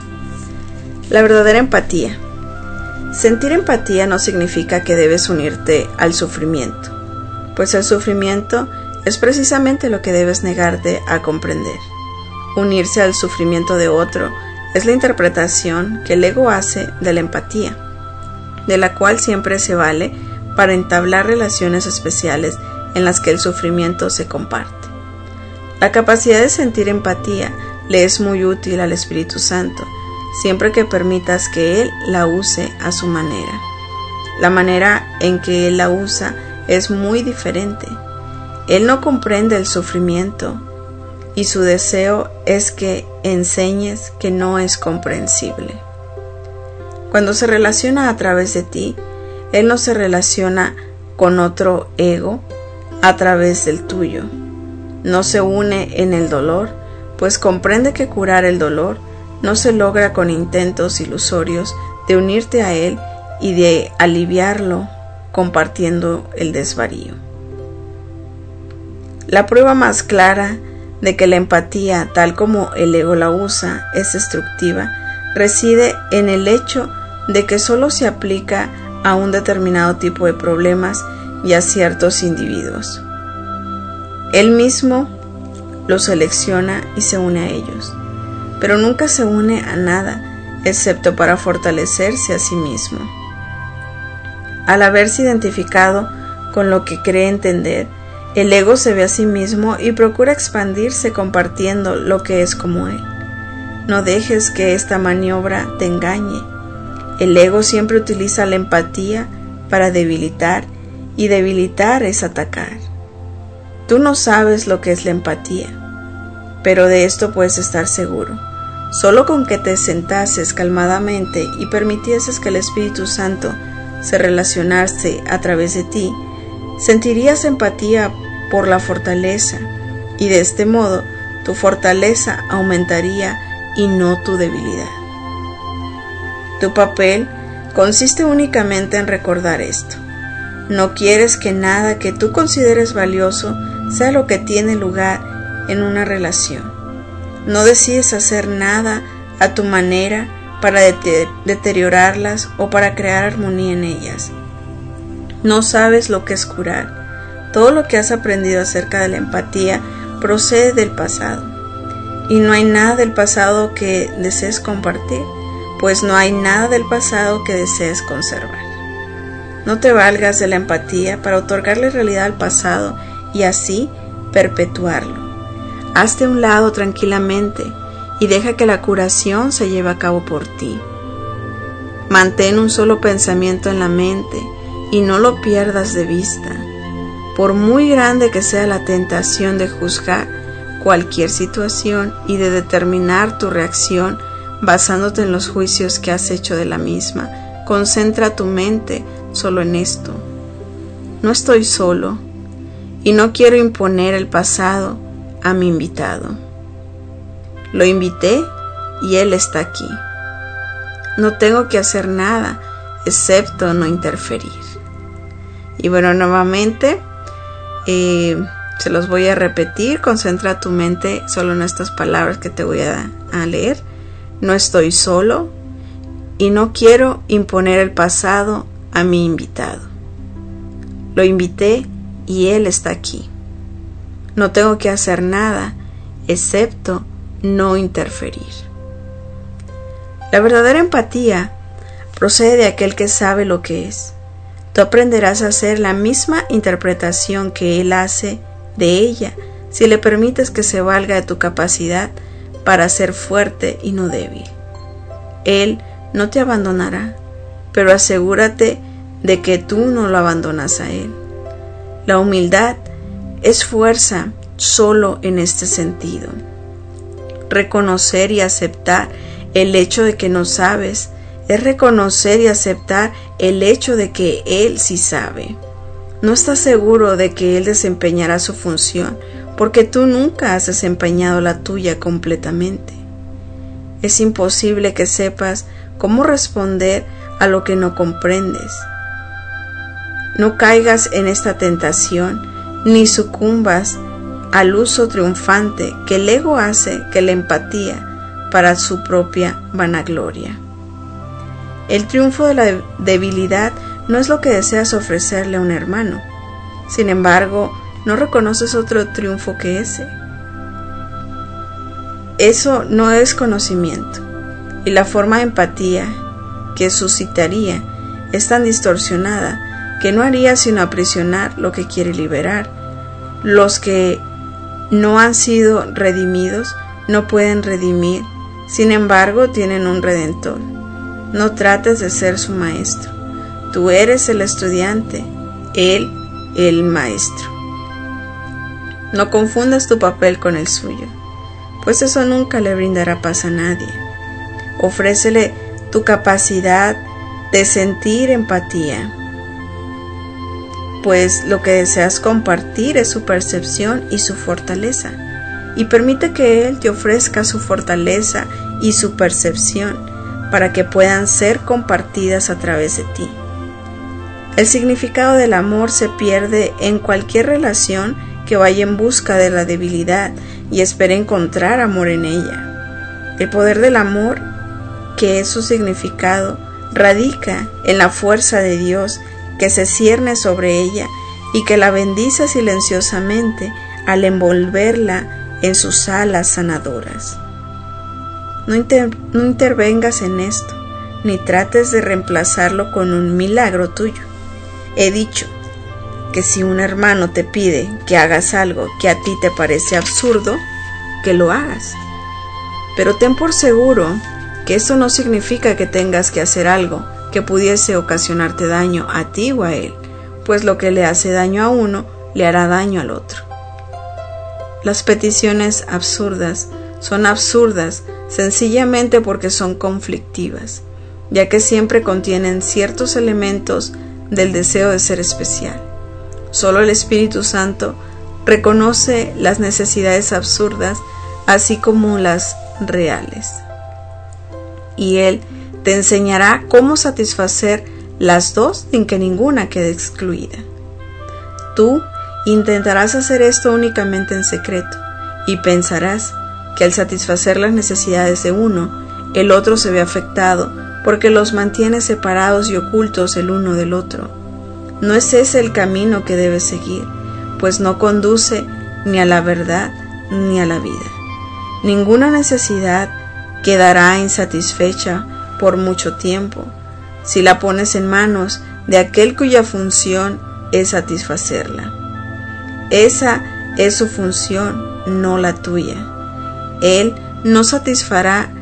La verdadera empatía. Sentir empatía no significa que debes unirte al sufrimiento, pues el sufrimiento es precisamente lo que debes negarte a comprender. Unirse al sufrimiento de otro es la interpretación que el ego hace de la empatía, de la cual siempre se vale para entablar relaciones especiales en las que el sufrimiento se comparte. La capacidad de sentir empatía le es muy útil al Espíritu Santo, siempre que permitas que Él la use a su manera. La manera en que Él la usa es muy diferente. Él no comprende el sufrimiento y su deseo es que enseñes que no es comprensible. Cuando se relaciona a través de ti, Él no se relaciona con otro ego a través del tuyo. No se une en el dolor, pues comprende que curar el dolor no se logra con intentos ilusorios de unirte a Él y de aliviarlo compartiendo el desvarío. La prueba más clara de que la empatía, tal como el ego la usa, es destructiva, reside en el hecho de que solo se aplica a un determinado tipo de problemas y a ciertos individuos. Él mismo los selecciona y se une a ellos, pero nunca se une a nada excepto para fortalecerse a sí mismo. Al haberse identificado con lo que cree entender, el ego se ve a sí mismo y procura expandirse compartiendo lo que es como él. No dejes que esta maniobra te engañe. El ego siempre utiliza la empatía para debilitar, y debilitar es atacar. Tú no sabes lo que es la empatía, pero de esto puedes estar seguro. Solo con que te sentases calmadamente y permitieses que el Espíritu Santo se relacionase a través de ti, sentirías empatía por la fortaleza, y de este modo tu fortaleza aumentaría y no tu debilidad. Tu papel consiste únicamente en recordar esto. No quieres que nada que tú consideres valioso sea lo que tiene lugar en una relación. No decides hacer nada a tu manera para deteriorarlas o para crear armonía en ellas. No sabes lo que es curar. Todo lo que has aprendido acerca de la empatía procede del pasado. Y no hay nada del pasado que desees compartir, pues no hay nada del pasado que desees conservar. No te valgas de la empatía para otorgarle realidad al pasado y así perpetuarlo. Hazte a un lado tranquilamente y deja que la curación se lleve a cabo por ti. Mantén un solo pensamiento en la mente y no lo pierdas de vista. Por muy grande que sea la tentación de juzgar cualquier situación y de determinar tu reacción basándote en los juicios que has hecho de la misma, concentra tu mente solo en esto. No estoy solo y no quiero imponer el pasado a mi invitado. Lo invité y él está aquí. No tengo que hacer nada excepto no interferir. Y bueno, nuevamente se los voy a repetir. Concentra tu mente solo en estas palabras que te voy a leer. No estoy solo y no quiero imponer el pasado a mi invitado. Lo invité y él está aquí. No tengo que hacer nada excepto no interferir. La verdadera empatía procede de aquel que sabe lo que es. Tú aprenderás a hacer la misma interpretación que él hace de ella si le permites que se valga de tu capacidad para ser fuerte y no débil. Él no te abandonará, pero asegúrate de que tú no lo abandonas a él. La humildad es fuerza solo en este sentido. Reconocer y aceptar el hecho de que no sabes es reconocer y aceptar el hecho de que él sí sabe. No estás seguro de que él desempeñará su función porque tú nunca has desempeñado la tuya completamente. Es imposible que sepas cómo responder a lo que no comprendes. No caigas en esta tentación ni sucumbas al uso triunfante que el ego hace de la empatía para su propia vanagloria. El triunfo de la debilidad no es lo que deseas ofrecerle a un hermano. Sin embargo, no reconoces otro triunfo que ese. Eso no es conocimiento, y la forma de empatía que suscitaría es tan distorsionada que no haría sino aprisionar lo que quiere liberar Los que no han sido redimidos no pueden redimir, sin embargo tienen un redentor. No trates de ser su maestro. Tú eres el estudiante, él el maestro. No confundas tu papel con el suyo, pues eso nunca le brindará paz a nadie. Ofrécele tu capacidad de sentir empatía, pues lo que deseas compartir es su percepción y su fortaleza, y permite que él te ofrezca su fortaleza y su percepción para que puedan ser compartidas a través de ti. El significado del amor se pierde en cualquier relación que vaya en busca de la debilidad y espere encontrar amor en ella. El poder del amor, que es su significado, radica en la fuerza de Dios que se cierne sobre ella y que la bendice silenciosamente al envolverla en sus alas sanadoras. No intervengas en esto, ni trates de reemplazarlo con un milagro tuyo. He dicho que si un hermano te pide que hagas algo que a ti te parece absurdo, que lo hagas. Pero ten por seguro que eso no significa que tengas que hacer algo que pudiese ocasionarte daño a ti o a él, pues lo que le hace daño a uno le hará daño al otro. Las peticiones absurdas son absurdas sencillamente porque son conflictivas, ya que siempre contienen ciertos elementos del deseo de ser especial. Solo el Espíritu Santo reconoce las necesidades absurdas así como las reales, y Él te enseñará cómo satisfacer las dos sin que ninguna quede excluida. Tú intentarás hacer esto únicamente en secreto y pensarás que al satisfacer las necesidades de uno, el otro se ve afectado porque los mantiene separados y ocultos el uno del otro. No es ese el camino que debes seguir, pues no conduce ni a la verdad ni a la vida. Ninguna necesidad quedará insatisfecha por mucho tiempo si la pones en manos de aquel cuya función es satisfacerla. Esa es su función, no la tuya. Él no satisfará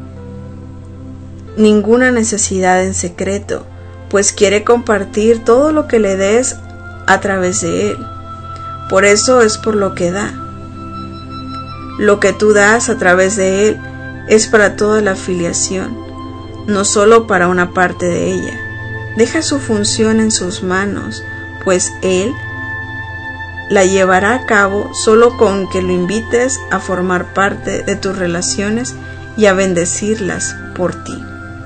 ninguna necesidad en secreto, pues quiere compartir todo lo que le des a través de él. Por eso es por lo que da. Lo que tú das a través de él es para toda la filiación, no solo para una parte de ella. Deja su función en sus manos, pues él la llevará a cabo solo con que lo invites a formar parte de tus relaciones y a bendecirlas por ti.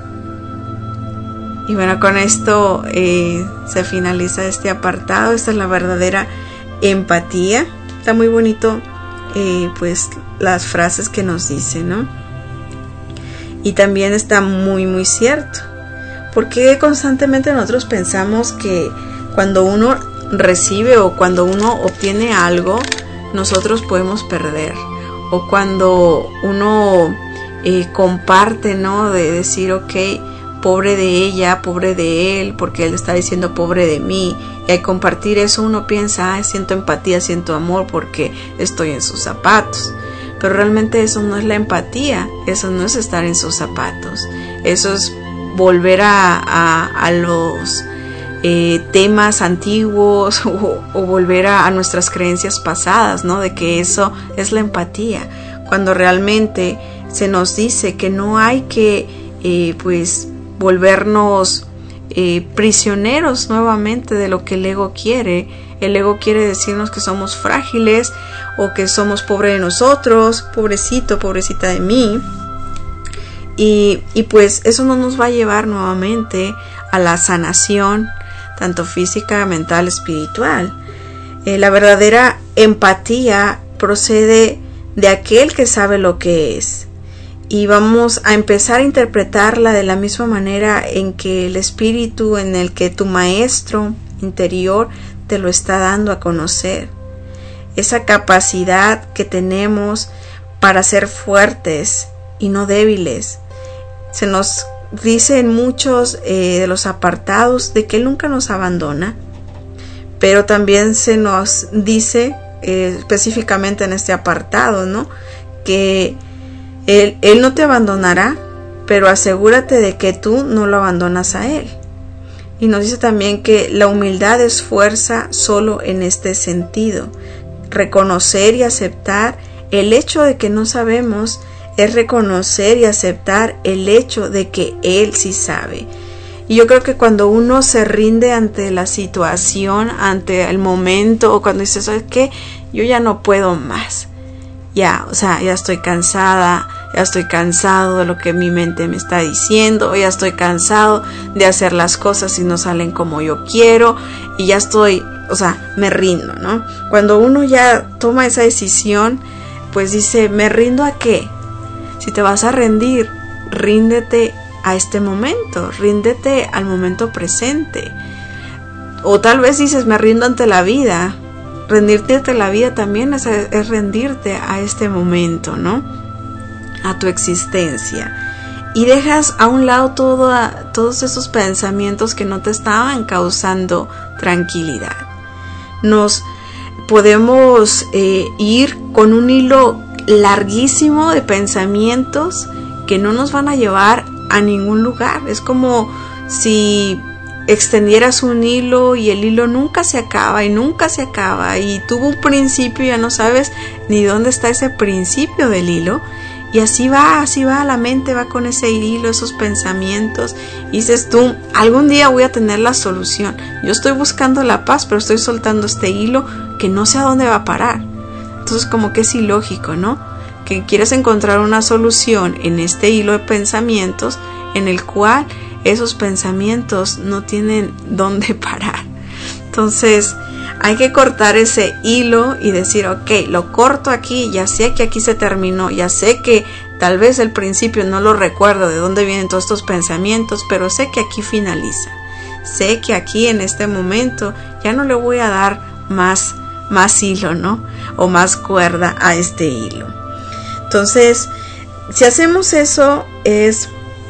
Y bueno, con esto se finaliza este apartado. Esta es la verdadera empatía. Está muy bonito pues las frases que nos dice, ¿no? Y también está muy muy cierto, porque constantemente nosotros pensamos que cuando uno recibe o cuando uno obtiene algo, nosotros podemos perder, o cuando uno comparte, ¿no? De decir, ok, pobre de ella, pobre de él, porque él está diciendo pobre de mí, y al compartir eso uno piensa, siento empatía, siento amor porque estoy en sus zapatos. Pero realmente eso no es la empatía, eso no es estar en sus zapatos, eso es volver a los temas antiguos o volver a nuestras creencias pasadas, ¿no? De que eso es la empatía, cuando realmente se nos dice que no hay que pues volvernos prisioneros nuevamente de lo que el ego quiere. El ego quiere decirnos que somos frágiles o que somos pobres de nosotros, pobrecito, pobrecita de mí. Y pues eso no nos va a llevar nuevamente a la sanación, tanto física, mental, espiritual. La verdadera empatía procede de aquel que sabe lo que es. Y vamos a empezar a interpretarla de la misma manera en que el espíritu, en el que tu maestro interior te lo está dando a conocer. Esa capacidad que tenemos para ser fuertes y no débiles. Se nos dice en muchos de los apartados de que Él nunca nos abandona, pero también se nos dice específicamente en este apartado, ¿no? Que Él no te abandonará, pero asegúrate de que tú no lo abandonas a Él. Y nos dice también que la humildad es fuerza solo en este sentido. Reconocer y aceptar el hecho de que no sabemos es reconocer y aceptar el hecho de que Él sí sabe. Y yo creo que cuando uno se rinde ante la situación, ante el momento, o cuando dice, ¿sabes qué? Yo ya no puedo más. Ya estoy cansada, ya estoy cansado de lo que mi mente me está diciendo, ya estoy cansado de hacer las cosas y no salen como yo quiero, y ya estoy, me rindo, ¿no? Cuando uno ya toma esa decisión, pues dice, ¿me rindo a qué? Si te vas a rendir, ríndete a este momento, ríndete al momento presente. O tal vez dices, me rindo ante la vida. Rendirte ante la vida también es rendirte a este momento, ¿no? A tu existencia. Y dejas a un lado todos esos pensamientos que no te estaban causando tranquilidad. Nos podemos ir con un hilo larguísimo de pensamientos que no nos van a llevar a ningún lugar. Es como si extendieras un hilo y el hilo nunca se acaba y tuvo un principio y ya no sabes ni dónde está ese principio del hilo, y así va la mente, va con ese hilo, esos pensamientos, y dices tú, algún día voy a tener la solución, yo estoy buscando la paz, pero estoy soltando este hilo que no sé a dónde va a parar. Entonces como que es ilógico, ¿no? Que quieres encontrar una solución en este hilo de pensamientos en el cual esos pensamientos no tienen dónde parar. Entonces hay que cortar ese hilo y decir, ok, lo corto aquí, ya sé que aquí se terminó, ya sé que tal vez el principio no lo recuerdo de dónde vienen todos estos pensamientos, pero sé que aquí finaliza. Sé que aquí en este momento ya no le voy a dar más hilo, ¿no? O más cuerda a este hilo. Entonces, si hacemos eso, es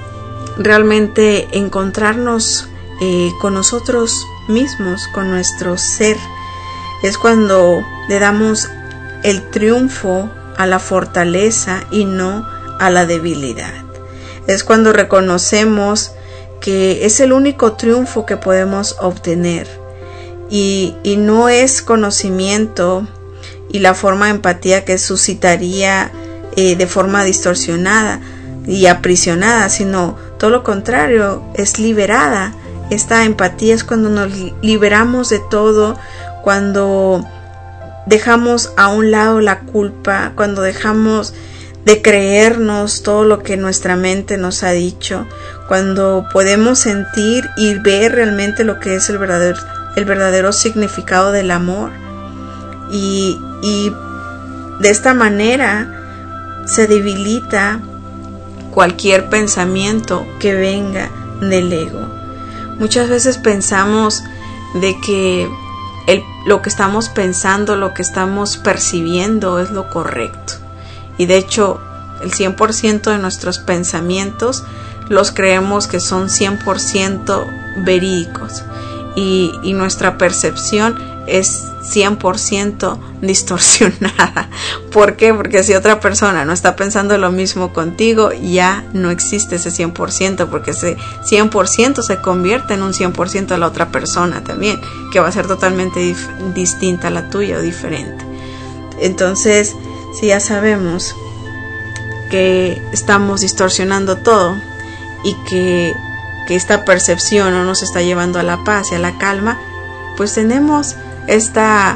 realmente encontrarnos con nosotros mismos, con nuestro ser. Es cuando le damos el triunfo a la fortaleza y no a la debilidad. Es cuando reconocemos que es el único triunfo que podemos obtener, y no es conocimiento y la forma de empatía que suscitaría de forma distorsionada y aprisionada, sino todo lo contrario, es liberada. Esta empatía es cuando nos liberamos de todo, cuando dejamos a un lado la culpa, cuando dejamos de creernos todo lo que nuestra mente nos ha dicho, cuando podemos sentir y ver realmente lo que es el verdadero significado del amor. Y de esta manera se debilita cualquier pensamiento que venga del ego. Muchas veces pensamos de que lo que estamos pensando, lo que estamos percibiendo es lo correcto. Y de hecho, el 100% de nuestros pensamientos los creemos que son 100% verídicos. Y nuestra percepción es 100% distorsionada. ¿Por qué? Porque si otra persona no está pensando lo mismo contigo, ya no existe ese 100%, porque ese 100% se convierte en un 100% de la otra persona también, que va a ser totalmente distinta a la tuya o diferente. Entonces, si ya sabemos que estamos distorsionando todo y que esta percepción no nos está llevando a la paz y a la calma, pues tenemos esta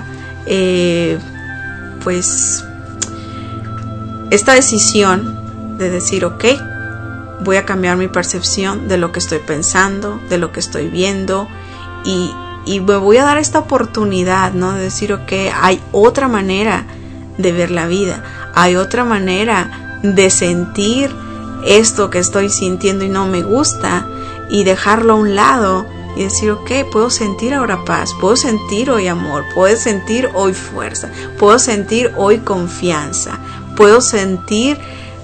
decisión de decir, ok, voy a cambiar mi percepción de lo que estoy pensando, de lo que estoy viendo, y me voy a dar esta oportunidad, ¿no? De decir, ok, hay otra manera de ver la vida, hay otra manera de sentir esto que estoy sintiendo y no me gusta, y dejarlo a un lado y decir, ok, puedo sentir ahora paz, puedo sentir hoy amor, puedo sentir hoy fuerza, puedo sentir hoy confianza, puedo sentir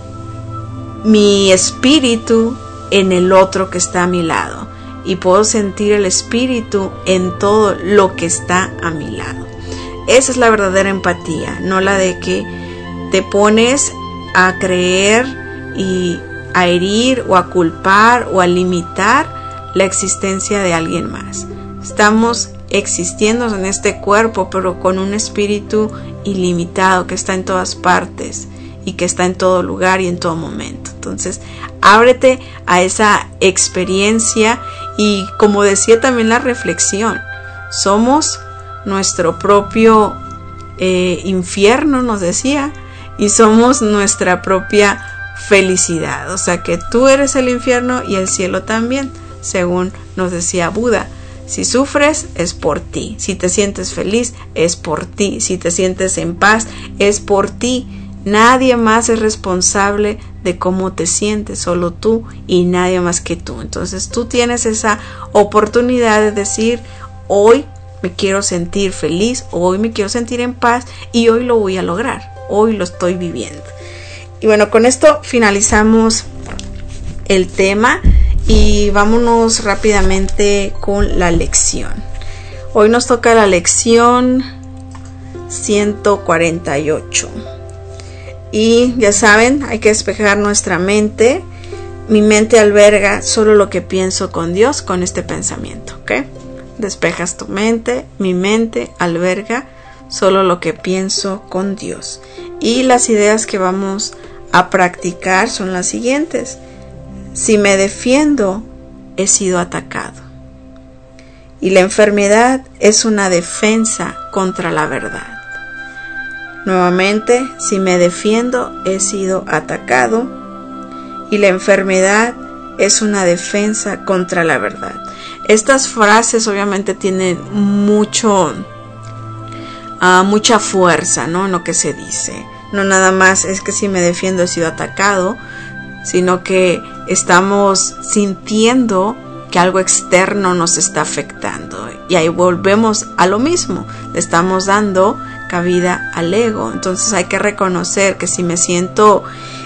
mi espíritu en el otro que está a mi lado, y puedo sentir el espíritu en todo lo que está a mi lado. esa es la verdadera empatía, no la de que te pones a creer y a herir o a culpar o a limitar la existencia de alguien más. Estamos existiendo en este cuerpo, pero con un espíritu ilimitado que está en todas partes y que está en todo lugar y en todo momento. Entonces, ábrete a esa experiencia y, como decía también la reflexión, somos nuestro propio infierno, nos decía, y somos nuestra propia felicidad. O sea que tú eres el infierno y el cielo también, según nos decía Buda. Si sufres, es por ti. Si te sientes feliz, es por ti. Si te sientes en paz, es por ti. Nadie más es responsable de cómo te sientes, solo tú y nadie más que tú. Entonces tú tienes esa oportunidad de decir, hoy me quiero sentir feliz, hoy me quiero sentir en paz y hoy lo voy a lograr, hoy lo estoy viviendo. Y bueno, con esto finalizamos el tema y vámonos rápidamente con la lección. Hoy nos toca la lección 148. Y ya saben, hay que despejar nuestra mente. Mi mente alberga solo lo que pienso con Dios, con este pensamiento, ¿ok? Despejas tu mente. Mi mente alberga solo lo que pienso con Dios. Y las ideas que vamos a practicar son las siguientes. Si me defiendo, he sido atacado. Y la enfermedad es una defensa contra la verdad. Nuevamente, si me defiendo, he sido atacado. Y la enfermedad es una defensa contra la verdad. Estas frases obviamente tienen mucha fuerza, ¿no? En lo que se dice. No nada más es que si me defiendo he sido atacado, sino que estamos sintiendo que algo externo nos está afectando. Y ahí volvemos a lo mismo. Le estamos dando cabida al ego. Entonces hay que reconocer que si me siento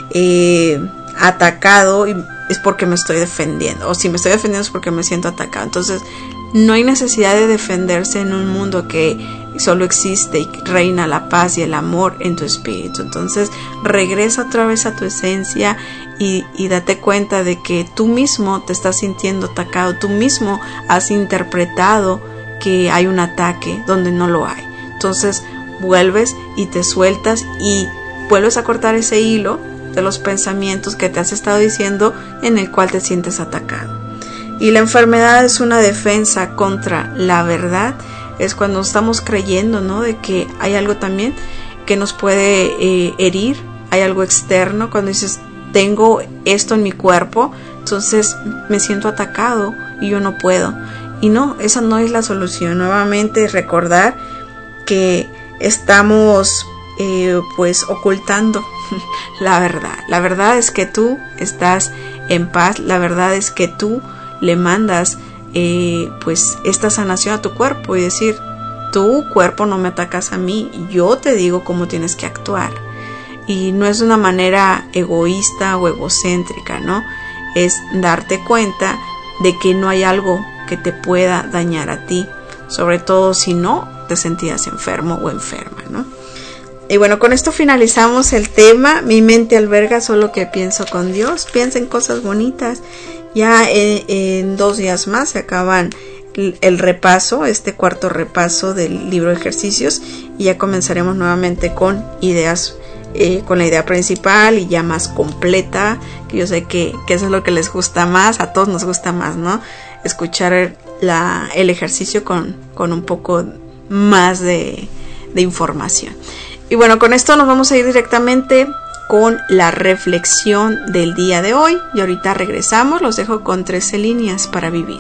atacado es porque me estoy defendiendo, o si me estoy defendiendo es porque me siento atacado. Entonces no hay necesidad de defenderse en un mundo que solo existe y reina la paz y el amor en tu espíritu. Entonces regresa otra vez a tu esencia y date cuenta de que tú mismo te estás sintiendo atacado, tú mismo has interpretado que hay un ataque donde no lo hay. Entonces vuelves y te sueltas y vuelves a cortar ese hilo de los pensamientos que te has estado diciendo en el cual te sientes atacado. Y la enfermedad es una defensa contra la verdad. Es cuando estamos creyendo, ¿no?, de que hay algo también que nos puede herir, hay algo externo. Cuando dices, tengo esto en mi cuerpo, entonces me siento atacado y yo no puedo. Y no, esa no es la solución. Nuevamente recordar que estamos pues ocultando la verdad. La verdad es que tú estás en paz. La verdad es que tú le mandas pues esta sanación a tu cuerpo y decir, tu cuerpo no me atacas a mí, yo te digo cómo tienes que actuar. Y no es de una manera egoísta o egocéntrica, ¿no? Es darte cuenta de que no hay algo que te pueda dañar a ti, sobre todo si no te sentías enfermo o enferma, ¿no? Y bueno, con esto finalizamos el tema. Mi mente alberga solo que pienso con Dios. Piensa en cosas bonitas. Ya en 2 días más se acaban el repaso, este cuarto repaso del libro de ejercicios, y ya comenzaremos nuevamente con ideas, con la idea principal y ya más completa, que yo sé que eso es lo que les gusta más, a todos nos gusta más, ¿no? Escuchar el ejercicio con un poco más de información. Y bueno, con esto nos vamos a ir directamente con la reflexión del día de hoy. Y ahorita regresamos, los dejo con 13 líneas para vivir.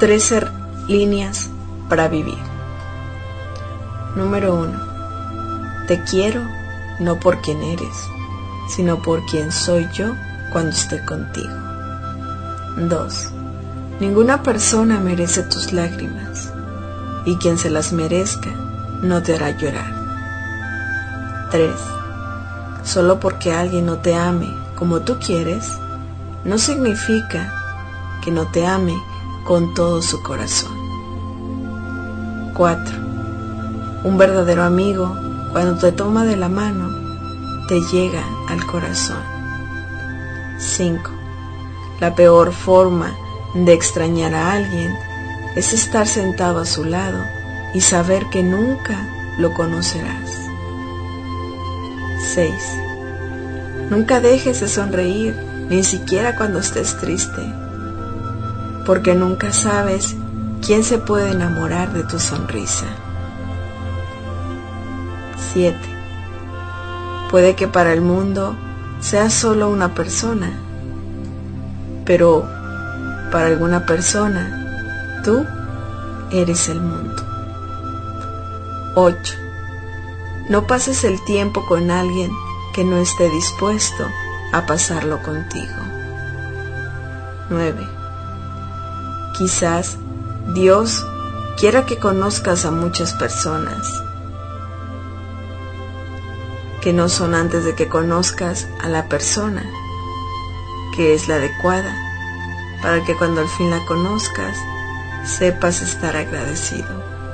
13 líneas para vivir. Número 1. Te quiero no por quien eres, sino por quien soy yo cuando estoy contigo. 2. Ninguna persona merece tus lágrimas, y quien se las merezca no te hará llorar. 3. Solo porque alguien no te ame como tú quieres, no significa que no te ame con todo su corazón. 4. Un verdadero amigo, cuando te toma de la mano, te llega al corazón. 5. La peor forma de extrañar a alguien es estar sentado a su lado y saber que nunca lo conocerás. 6. Nunca dejes de sonreír, ni siquiera cuando estés triste, porque nunca sabes quién se puede enamorar de tu sonrisa. 7. Puede que para el mundo seas solo una persona, pero para alguna persona tú eres el mundo. 8. No pases el tiempo con alguien que no esté dispuesto a pasarlo contigo. 9. Quizás Dios quiera que conozcas a muchas personas que no son antes de que conozcas a la persona que es la adecuada, para que cuando al fin la conozcas sepas estar agradecido.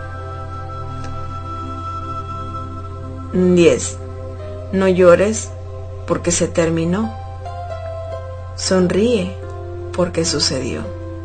10. No llores porque se terminó. Sonríe porque sucedió.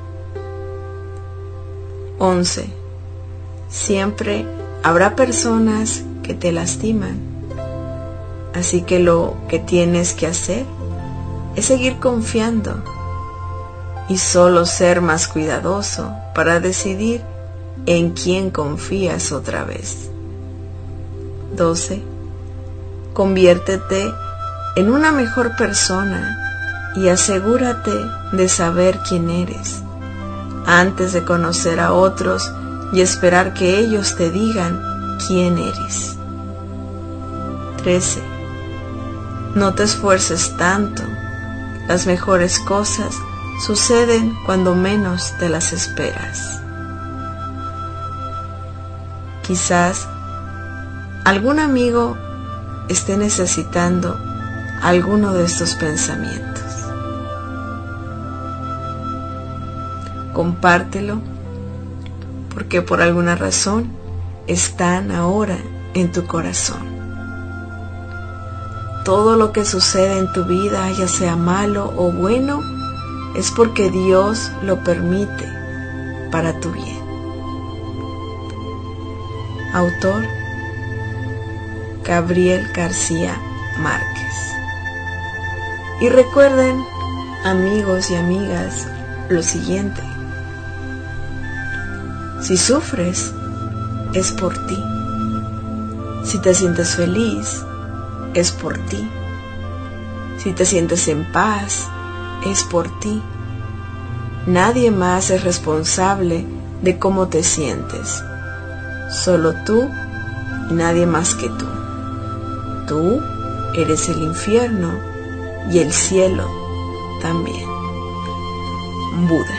11. Siempre habrá personas que te lastiman, así que lo que tienes que hacer es seguir confiando y solo ser más cuidadoso para decidir en quién confías otra vez. 12. Conviértete en una mejor persona y asegúrate de saber quién eres antes de conocer a otros y esperar que ellos te digan quién eres. 13. No te esfuerces tanto. Las mejores cosas suceden cuando menos te las esperas. Quizás algún amigo esté necesitando alguno de estos pensamientos. Compártelo, porque por alguna razón están ahora en tu corazón. Todo lo que sucede en tu vida, ya sea malo o bueno, es porque Dios lo permite para tu bien. Autor: Gabriel García Márquez. Y recuerden, amigos y amigas, lo siguiente: si sufres, es por ti. Si te sientes feliz, es por ti. Si te sientes en paz, es por ti. Nadie más es responsable de cómo te sientes. Solo tú y nadie más que tú. Tú eres el infierno y el cielo también. Buda.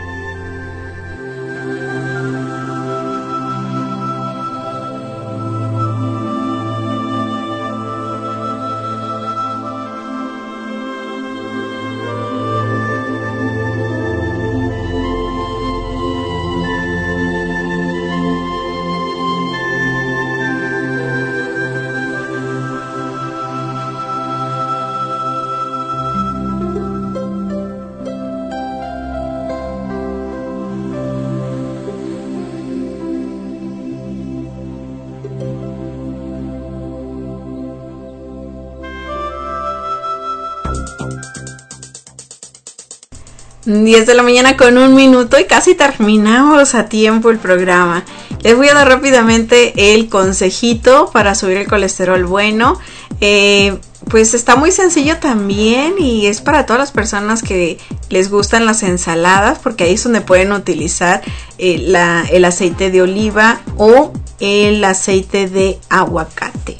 Diez de la mañana con 1 minuto y casi terminamos a tiempo el programa. Les voy a dar rápidamente el consejito para subir el colesterol bueno. pues está muy sencillo también y es para todas las personas que les gustan las ensaladas, porque ahí es donde pueden utilizar el aceite de oliva o el aceite de aguacate.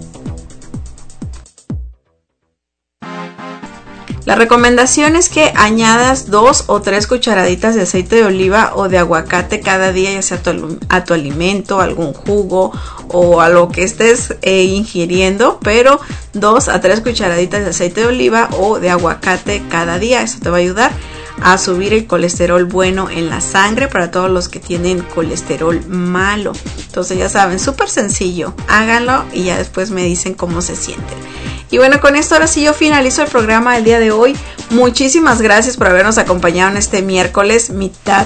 La recomendación es que añadas 2 o 3 cucharaditas de aceite de oliva o de aguacate cada día, ya sea a tu alimento, algún jugo o a lo que estés ingiriendo, pero 2 a 3 cucharaditas de aceite de oliva o de aguacate cada día. Eso te va a ayudar a subir el colesterol bueno en la sangre para todos los que tienen colesterol malo. Entonces ya saben, súper sencillo, háganlo y ya después me dicen cómo se sienten. Y bueno, con esto ahora sí yo finalizo el programa del día de hoy. Muchísimas gracias por habernos acompañado en este miércoles, mitad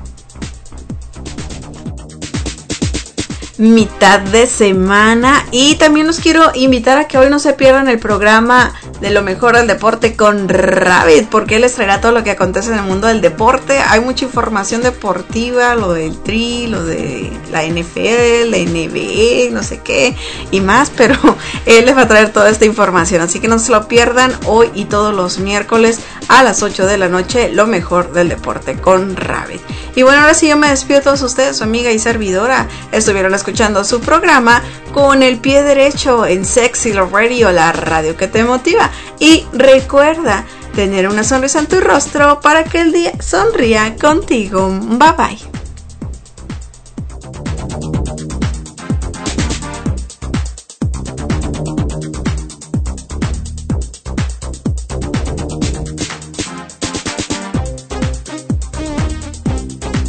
de semana, y también los quiero invitar a que hoy no se pierdan el programa de lo mejor del deporte con Rabbit, porque él les traerá todo lo que acontece en el mundo del deporte. Hay mucha información deportiva, lo del Tri, lo de la NFL, la NBA, no sé qué y más, pero él les va a traer toda esta información, así que no se lo pierdan hoy y todos los miércoles a las 8 de la noche, lo mejor del deporte con Rabbit. Y bueno, ahora sí yo me despido de todos ustedes, su amiga y servidora. Estuvieron escuchando su programa Con el Pie Derecho en Sexy Love Radio, la radio que te motiva. Y recuerda tener una sonrisa en tu rostro para que el día sonría contigo. Bye bye.